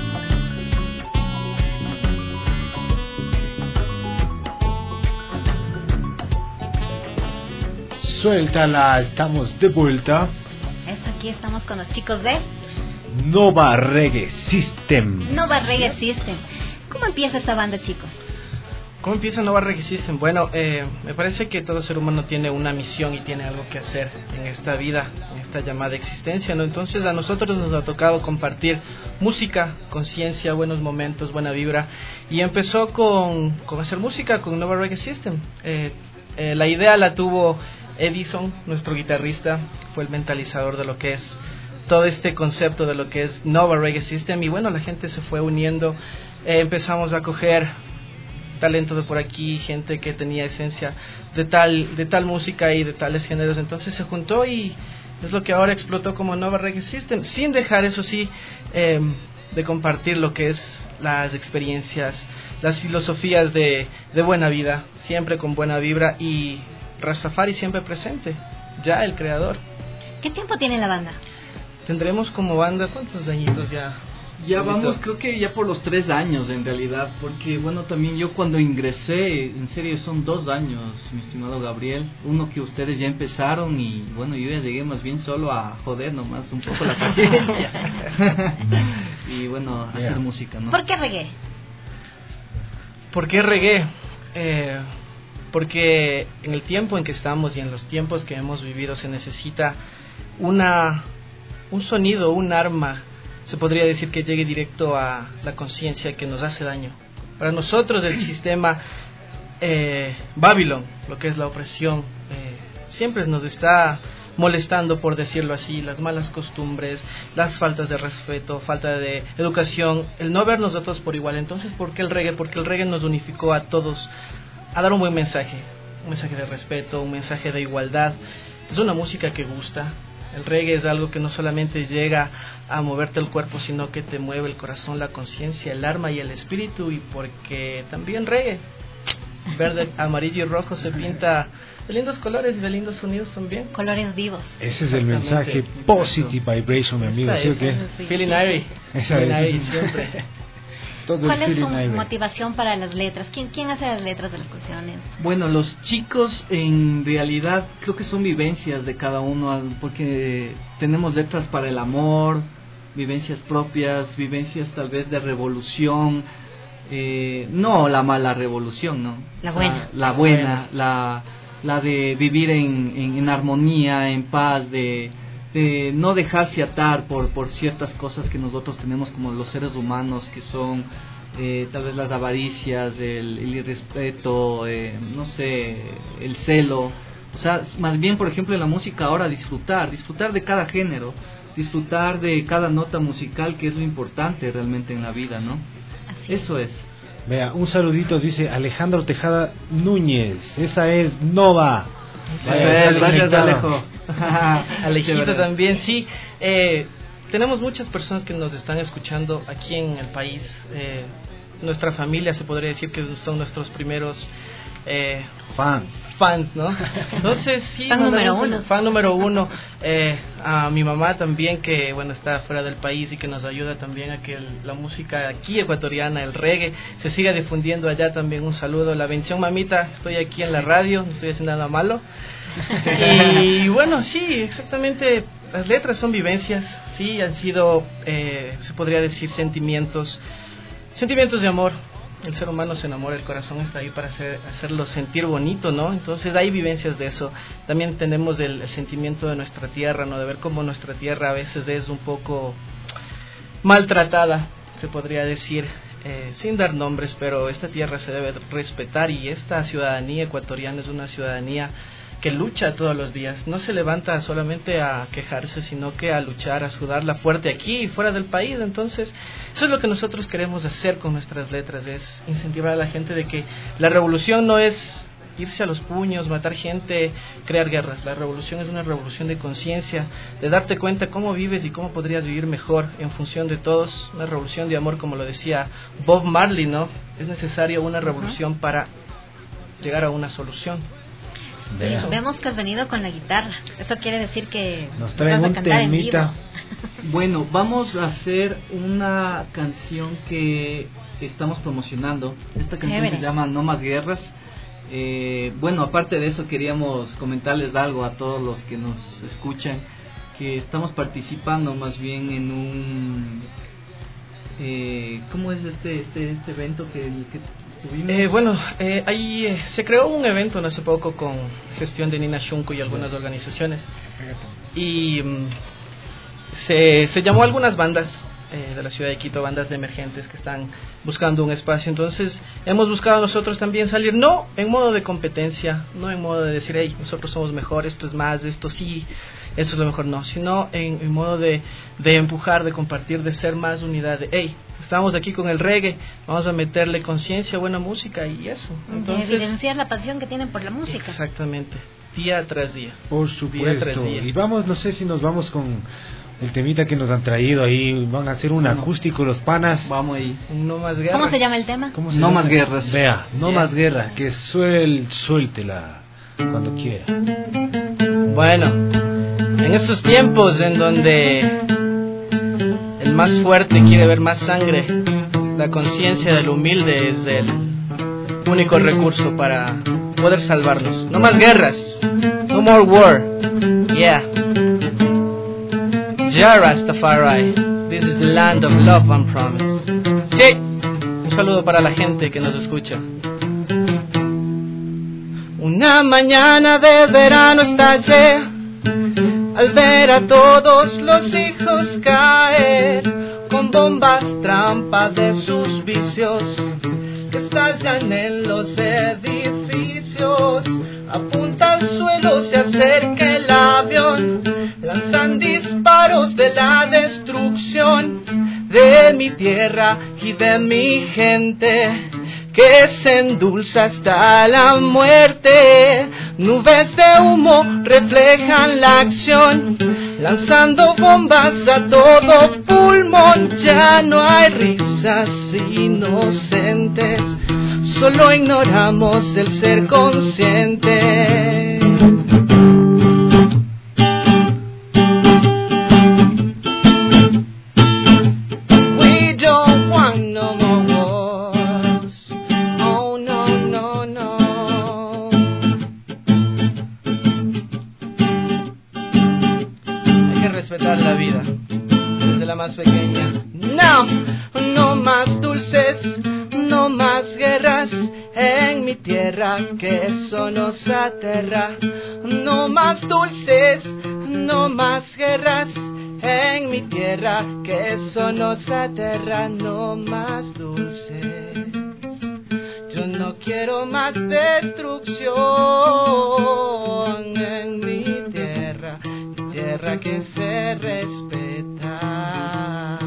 Suéltala, estamos de vuelta. Eso, aquí estamos con los chicos de Nova Reggae System. Nova Reggae System. ¿Cómo empieza esta banda, chicos? ¿Cómo empieza Nova Reggae System? Bueno, eh, me parece que todo ser humano tiene una misión y tiene algo que hacer en esta vida, en esta llamada existencia, ¿no? Entonces a nosotros nos ha tocado compartir música, conciencia, buenos momentos, buena vibra, y empezó con, con hacer música con Nova Reggae System. Eh, eh, la idea la tuvo Edison, nuestro guitarrista, fue el mentalizador de lo que es todo este concepto de lo que es Nova Reggae System, y bueno, la gente se fue uniendo, eh, empezamos a coger talento de por aquí, gente que tenía esencia de tal, de tal música y de tales géneros, entonces se juntó y es lo que ahora explotó como Nova Reggae System, sin dejar, eso sí, eh, de compartir lo que es las experiencias, las filosofías de, de buena vida, siempre con buena vibra, y Rastafari siempre presente, ya el creador. ¿Qué tiempo tiene la banda? Tendremos como banda, ¿cuántos añitos ya? Ya vamos, creo que ya por los tres años en realidad, porque bueno, también yo cuando ingresé, en serio son dos años, mi estimado Gabriel, uno que ustedes ya empezaron y bueno, yo ya llegué más bien solo a joder nomás un poco la paciencia y bueno, a hacer música, ¿no? ¿Por qué reggae? ¿Por qué reggae? Eh... Porque en el tiempo en que estamos y en los tiempos que hemos vivido se necesita una, un sonido, un arma, se podría decir, que llegue directo a la conciencia, que nos hace daño. Para nosotros el sistema eh, Babylon, lo que es la opresión, eh, siempre nos está molestando, por decirlo así, las malas costumbres, las faltas de respeto, falta de educación, el no vernos a todos por igual. Entonces, ¿por qué el reggae? Porque el reggae nos unificó a todos a dar un buen mensaje, un mensaje de respeto, un mensaje de igualdad. Es una música que gusta. El reggae es algo que no solamente llega a moverte el cuerpo, sino que te mueve el corazón, la conciencia, el alma y el espíritu, y porque también reggae, verde, amarillo y rojo, se pinta de lindos colores y de lindos sonidos también. Colores vivos. Ese es el mensaje Positive Vibration, mi amigo, ¿sí o qué? Feeling airy. Feeling airy siempre. ¿Cuál es su motivación para las letras? ¿Quién, ¿Quién hace las letras de las canciones? Bueno, los chicos en realidad creo que son vivencias de cada uno, porque tenemos letras para el amor, vivencias propias, vivencias tal vez de revolución, eh, no la mala revolución, ¿no? La o sea, buena. La buena, la, la de vivir en, en, en armonía, en paz, de... de no dejarse atar por, por ciertas cosas que nosotros tenemos como los seres humanos, que son eh, tal vez las avaricias, el, el irrespeto, eh, no sé, el celo. O sea, más bien, por ejemplo, en la música ahora disfrutar, disfrutar de cada género, disfrutar de cada nota musical, que es lo importante realmente en la vida, ¿no? Así Eso es. Vea, un saludito, dice Alejandro Tejada Núñez, esa es Nova. Vaya, gracias, Alejo. Alejito también, sí. Eh, tenemos muchas personas que nos están escuchando aquí en el país. Eh, nuestra familia, se podría decir que son nuestros primeros eh, fans, fans, ¿no? Entonces sí, fan número uno, fan número uno, eh, a mi mamá también, que bueno, está fuera del país y que nos ayuda también a que el, la música aquí ecuatoriana, el reggae, se siga difundiendo allá también. Un saludo, la bendición, mamita, estoy aquí en la radio, no estoy haciendo nada malo. Y bueno, sí, exactamente, las letras son vivencias, sí, han sido, eh, se podría decir, sentimientos, sentimientos de amor. El ser humano se enamora, el corazón está ahí para hacer, hacerlo sentir bonito, ¿no? Entonces hay vivencias de eso. También tenemos el, el sentimiento de nuestra tierra, ¿no? De ver cómo nuestra tierra a veces es un poco maltratada, se podría decir, eh, sin dar nombres, pero esta tierra se debe respetar, y esta ciudadanía ecuatoriana es una ciudadanía que lucha todos los días, no se levanta solamente a quejarse, sino que a luchar, a sudarla fuerte aquí y fuera del país. Entonces, eso es lo que nosotros queremos hacer con nuestras letras, es incentivar a la gente de que la revolución no es irse a los puños, matar gente, crear guerras. La revolución es una revolución de conciencia, de darte cuenta cómo vives y cómo podrías vivir mejor en función de todos. Una revolución de amor, como lo decía Bob Marley, ¿no? Es necesaria una revolución uh-huh. para llegar a una solución. Eso. Vemos que has venido con la guitarra. Eso quiere decir que nos traen un temita. Bueno, vamos a hacer una canción que estamos promocionando. Esta canción Chévere. se llama No Más Guerras. Eh, bueno, aparte de eso, queríamos comentarles algo a todos los que nos escuchan, que estamos participando más bien en un... Eh, ¿Cómo es este este este evento que, que estuvimos? Eh, bueno, eh, ahí eh, se creó un evento hace poco con gestión de Nina Shunko y algunas organizaciones, y um, se, se llamó a algunas bandas eh, de la ciudad de Quito, bandas de emergentes que están buscando un espacio. Entonces hemos buscado nosotros también salir, no en modo de competencia, no en modo de decir, hey, nosotros somos mejor, esto es más, esto sí, esto es lo mejor, no, sino en, en modo de, de empujar, de compartir, de ser más unidad, de hey, estamos aquí con el reggae, vamos a meterle conciencia, buena música y eso. Entonces, de evidenciar la pasión que tienen por la música. Exactamente, día tras día. Por supuesto. Día tras día. Y vamos, no sé si nos vamos con el temita que nos han traído ahí, van a hacer un bueno, acústico los panas. Vamos ahí. No más guerras. ¿Cómo se llama el tema? No llama? Más Guerras. Vea, no yeah. más guerra, que suel, suéltela cuando quiera. Bueno, en estos tiempos en donde el más fuerte quiere ver más sangre, la conciencia del humilde es el único recurso para poder salvarnos. No más guerras, no more war, yeah. Ya Rastafari, this is the land of love and promise. Sí, un saludo para la gente que nos escucha. Una mañana de verano estallé al ver a todos los hijos caer con bombas trampa de sus vicios que estallan en los edificios. Apunta al suelo, se acerca el avión, lanzan disparos de la destrucción de mi tierra y de mi gente, que se endulza hasta la muerte. Nubes de humo reflejan la acción, lanzando bombas a todo pulmón. Ya no hay risas inocentes, solo ignoramos el ser consciente. We don't want no more wars. Oh no, no, no. Hay que respetar la vida, desde la más pequeña. No, no más dulces, no más guerras en mi tierra, que eso nos aterra. No más dulces, no más guerras en mi tierra, que eso nos aterra. No más dulces, yo no quiero más destrucción en mi tierra, mi tierra que se respeta.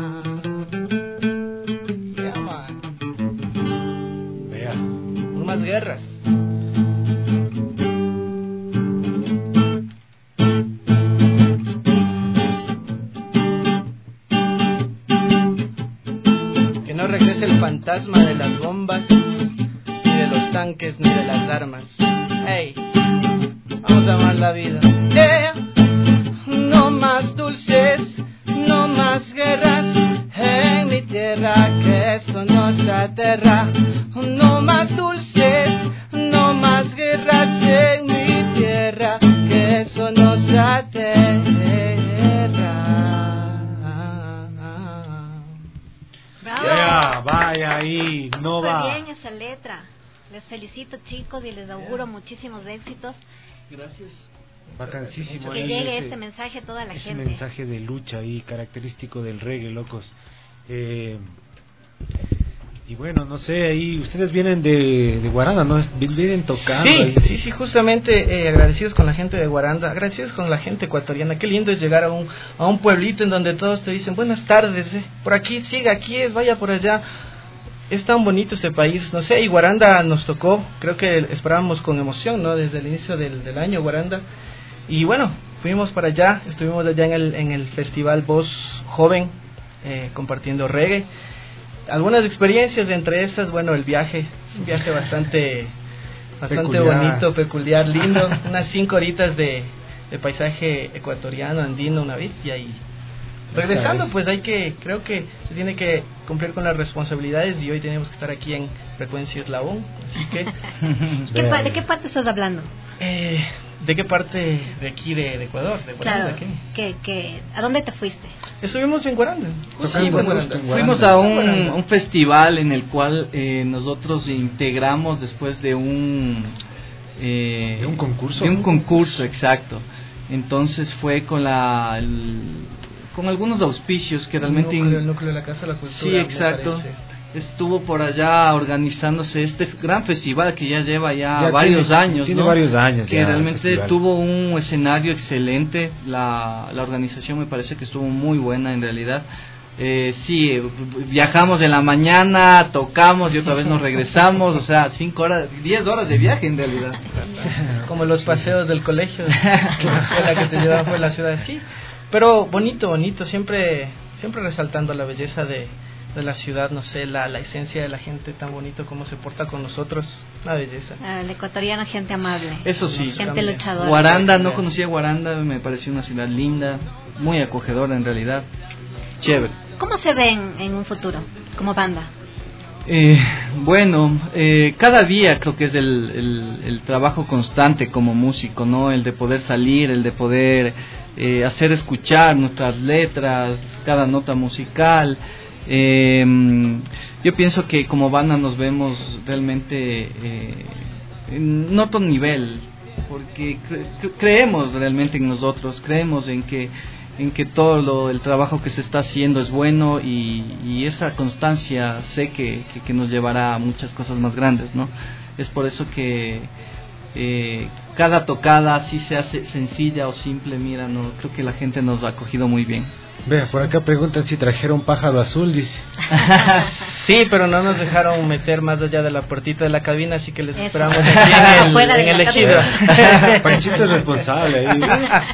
Más guerras. Que no regrese el fantasma fantasma de las bombas, ni de los tanques, ni de las armas. Hey, vamos a amar la vida. Yeah. No más dulces, no más guerras en mi tierra, que eso nos aterra. No más dulces, no más guerras en mi tierra, que eso nos aterra. Bravo. Yeah, vaya ahí, no Súper va. bien esa letra. Les felicito, chicos, y les auguro muchísimos éxitos. Gracias. Bacanísimo. Que ahí llegue ese- este mensaje a toda la ese gente. mensaje de lucha ahí, característico del reggae, locos. Eh, y bueno, no sé, ahí ustedes vienen de, de Guaranda, ¿no? Vienen tocando Sí, ahí. sí, sí, justamente eh, agradecidos con la gente de Guaranda, agradecidos con la gente ecuatoriana. Qué lindo es llegar a un, a un pueblito en donde todos te dicen buenas tardes, eh, por aquí, siga, aquí es, vaya por allá. Es tan bonito este país, no sé, y Guaranda nos tocó, creo que esperábamos con emoción, ¿no? Desde el inicio del, del año, Guaranda. Y bueno, fuimos para allá, estuvimos allá en el, en el festival Voz Joven, eh, compartiendo reggae. Algunas experiencias, entre esas, bueno, el viaje, un viaje bastante bastante Peculiar. bonito, peculiar, lindo, unas cinco horitas de, de paisaje ecuatoriano, andino, una bestia. Y regresando, pues hay que, creo que se tiene que cumplir con las responsabilidades, y hoy tenemos que estar aquí en Frecuencia Eslabón, así que... ¿Qué pa- ¿De qué parte estás hablando? Eh, ¿De qué parte de aquí de, de Ecuador? ¿De Guaranda? Claro, ¿Qué? que, que, ¿a dónde te fuiste? Estuvimos en Guaranda. Sí, bueno, fuimos a un, un festival en el cual eh, nosotros integramos después de un eh, ¿De un concurso? de un concurso, exacto. Entonces fue con la el- con algunos auspicios que realmente El núcleo, el núcleo de la Casa de la Cultura. sí, me exacto. parece. Estuvo por allá organizándose este f- gran festival que ya lleva ya, Ya varios tiene- años, tiene ¿no? varios años que ya el realmente festival. tuvo un escenario excelente. La, la organización me parece que estuvo muy buena en realidad. Eh, sí, eh, viajamos en la mañana, tocamos y otra vez nos regresamos, o sea, cinco horas, diez horas de viaje en realidad. Como los paseos del colegio, la escuela que te llevaba por la ciudad, sí. Pero bonito, bonito, siempre siempre resaltando la belleza de, de la ciudad, no sé, la, la esencia de la gente, tan bonito como se porta con nosotros, una belleza. Ah, el ecuatoriano, gente amable. Eso sí. Gente luchadora. Guaranda, no conocía Guaranda, me pareció una ciudad linda, muy acogedora en realidad, chévere. ¿Cómo se ven en un futuro como banda? Eh, bueno, eh, cada día creo que es el, el, el trabajo constante como músico, ¿no? El de poder salir, el de poder eh, hacer escuchar nuestras letras, cada nota musical. Eh, yo pienso que como banda nos vemos realmente eh, en otro nivel, porque cre- creemos realmente en nosotros, creemos en que en que todo lo, el trabajo que se está haciendo es bueno, y, y esa constancia sé que, que, que nos llevará a muchas cosas más grandes, ¿no? Es por eso que eh, cada tocada, así se hace sencilla o simple, mira, no creo que la gente nos ha acogido muy bien. Vea, por acá preguntan si trajeron pájaro azul, dice. Sí, pero no nos dejaron meter más allá de la puertita de la cabina, así que les Eso. esperamos aquí en el, Afuera de en el la ejido. Panchito es responsable ahí.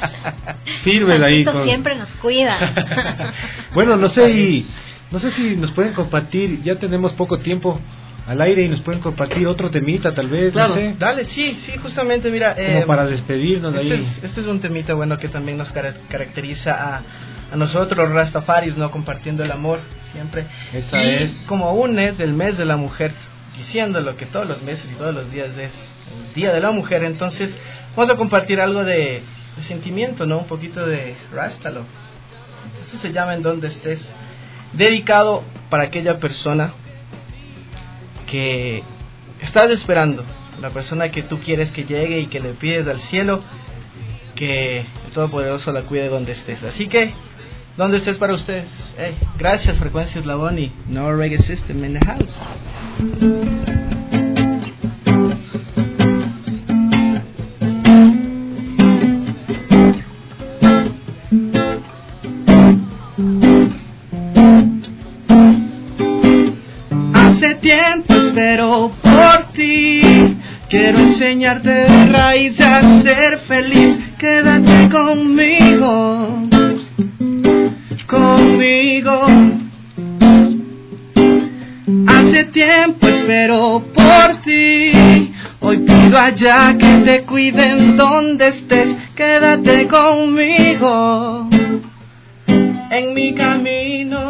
Firmes ahí. Esto Con... siempre nos cuida. Bueno, no sé, y no sé si nos pueden compartir, ya tenemos poco tiempo al aire, y nos pueden compartir otro temita tal vez, Claro, no sé, dale, sí, sí, justamente, mira. como eh, para despedirnos de Este ahí. es, este es un temita bueno que también nos cara- caracteriza a, a nosotros, los Rastafaris, ¿no? Compartiendo el amor siempre. Esa y es. como aún es el mes de la mujer, diciendo lo que todos los meses y todos los días es el Día de la Mujer, entonces vamos a compartir algo de, de sentimiento, ¿no? Un poquito de Rastalo. Esto se llama En Donde Estés, dedicado para aquella persona que estás esperando, la persona que tú quieres que llegue y que le pides al cielo que el Todopoderoso la cuide donde estés. Así que, donde estés para ustedes. Hey, gracias, Frecuencia Eslabón y No Reggae System in the house. Hace tiempo espero por ti, quiero enseñarte de raíz a ser feliz. Quédate conmigo, conmigo. Hace tiempo espero por ti. Hoy pido allá que te cuiden donde estés. Quédate conmigo en mi camino.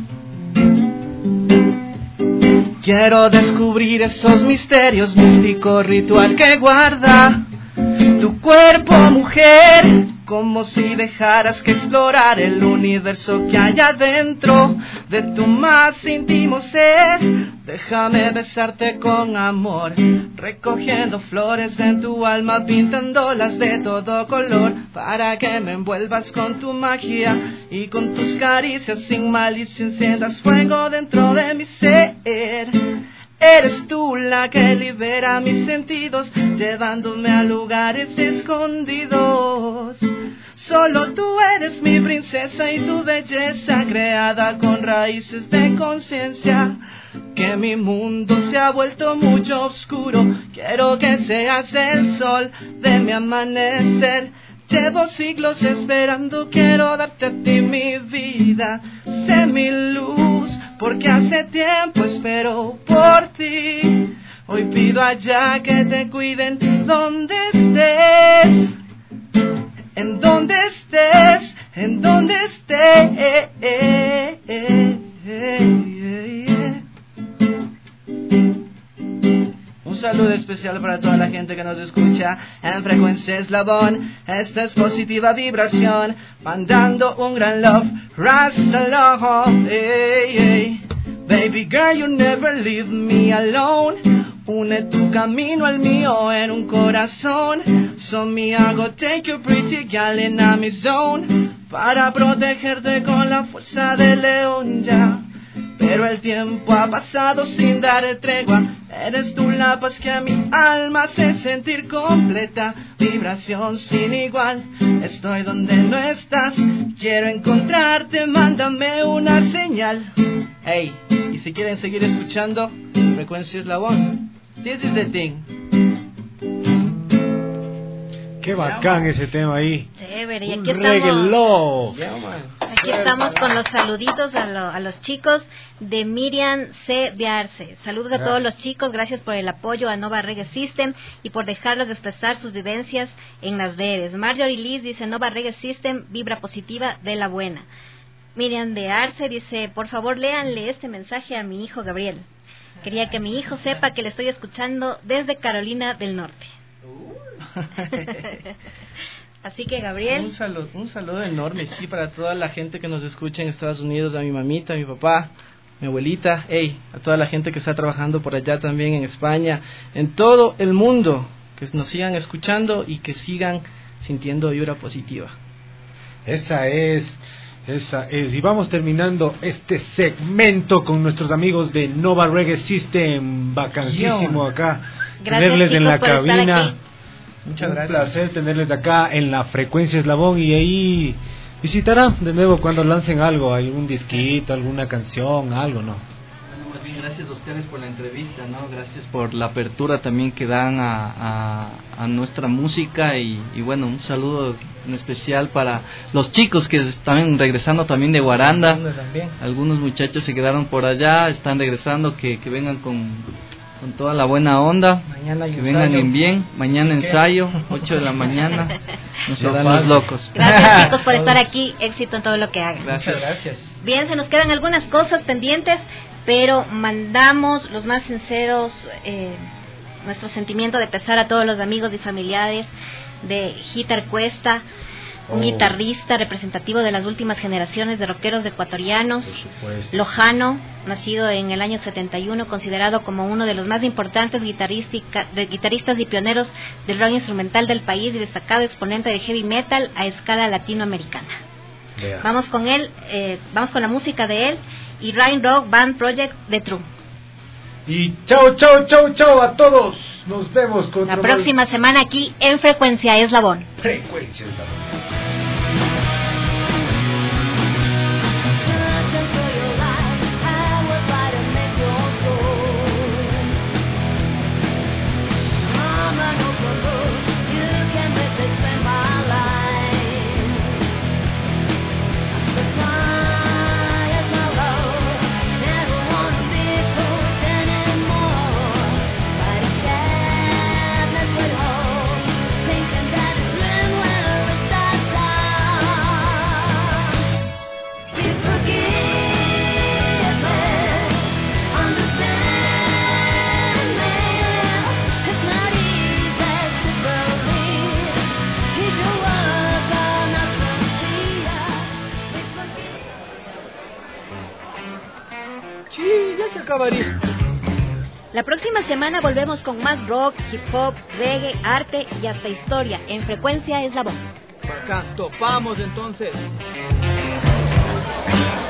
Quiero descubrir esos misterios, místico ritual que guarda tu cuerpo, mujer, como si dejaras que explorar el universo que hay adentro de tu más íntimo ser. Déjame besarte con amor, recogiendo flores en tu alma, pintándolas de todo color, para que me envuelvas con tu magia y con tus caricias sin malicia enciendas fuego dentro de mi ser. Eres tú la que libera mis sentidos, llevándome a lugares escondidos. Solo tú eres mi princesa y tu belleza, creada con raíces de conciencia. Que mi mundo se ha vuelto mucho oscuro, quiero que seas el sol de mi amanecer. Llevo siglos esperando, quiero darte a ti mi vida. Sé mi luz, porque hace tiempo espero por ti. Hoy pido allá que te cuiden donde estés, en donde estés, en donde estés. Un saludo especial para toda la gente que nos escucha en Frecuencia Eslabón. Esta es positiva vibración, mandando un gran love, Rasta love, hey, hey. Baby girl, you never leave me alone. Une tu camino al mío en un corazón. So me I go take you pretty girl in a my zone, para protegerte con la fuerza del león ya. Pero el tiempo ha pasado sin dar tregua. Eres tú la paz que a mi alma hace sentir completa. Vibración sin igual. Estoy donde no estás. Quiero encontrarte, mándame una señal. Hey, y si quieren seguir escuchando Frecuencia Eslabón, this is the thing. Qué bacán ese tema ahí. Chévere, y Un aquí reggae estamos. love. Aquí estamos con los saluditos a, lo- a los chicos de Miriam C. de Arce. Saludos a Ah. todos los chicos, gracias por el apoyo a Nova Reggae System y por dejarlos expresar sus vivencias en las redes. Marjorie Liz dice, Nova Reggae System, vibra positiva de la buena. Miriam de Arce dice, por favor léanle este mensaje a mi hijo Gabriel. Quería que mi hijo sepa que le estoy escuchando desde Carolina del Norte. Así que Gabriel, Un saludo, un saludo enorme, sí, para toda la gente que nos escucha en Estados Unidos, a mi mamita, a mi papá, mi abuelita, hey, a toda la gente que está trabajando por allá también en España, en todo el mundo, que nos sigan escuchando y que sigan sintiendo vibra positiva. Esa es, esa es. Y vamos terminando este segmento con nuestros amigos de Nova Reggae System. Vacancísimo acá. Gracias, tenerles en chicos, la por estar cabina. aquí. Muchas Un gracias. placer tenerles acá en la Frecuencia Eslabón, y ahí visitarán de nuevo cuando lancen algo, algún disquito, alguna canción, algo, ¿no? Bueno, más bien gracias a ustedes por la entrevista, ¿no? Gracias por la apertura también que dan a, a, a nuestra música y, y bueno, un saludo en especial para los chicos que están regresando también de Guaranda. También. Algunos muchachos se quedaron por allá, están regresando, que, que vengan con, con toda la buena onda, Mañana hay que ensayo. vengan en bien. Mañana ¿Qué? ensayo, ocho de la mañana, no se No dan falta. los locos. gracias chicos por estar aquí, éxito en todo lo que hagan. Gracias. Muchas gracias. Bien, se nos quedan algunas cosas pendientes, pero mandamos los más sinceros, eh, nuestro sentimiento de pesar a todos los amigos y familiares de Gitar Cuesta, un Oh. guitarrista representativo de las últimas generaciones de rockeros ecuatorianos, Pues, lojano, nacido en el año setenta y uno, considerado como uno de los más importantes guitarrística- de guitarristas y pioneros del rock instrumental del país y destacado exponente de heavy metal a escala latinoamericana. vea. Vamos con él, eh, vamos con la música de él y Rhine Rock Band Project de True. Y chao, chao, chao, chao a todos. Nos vemos con La otro próxima semana aquí en Frecuencia Eslabón. Frecuencia Eslabón. Never wanna be fooled. Sí, ya se acabaría. La próxima semana volvemos con más rock, hip hop, reggae, arte y hasta historia en Frecuencia Eslabón. Acá topamos entonces.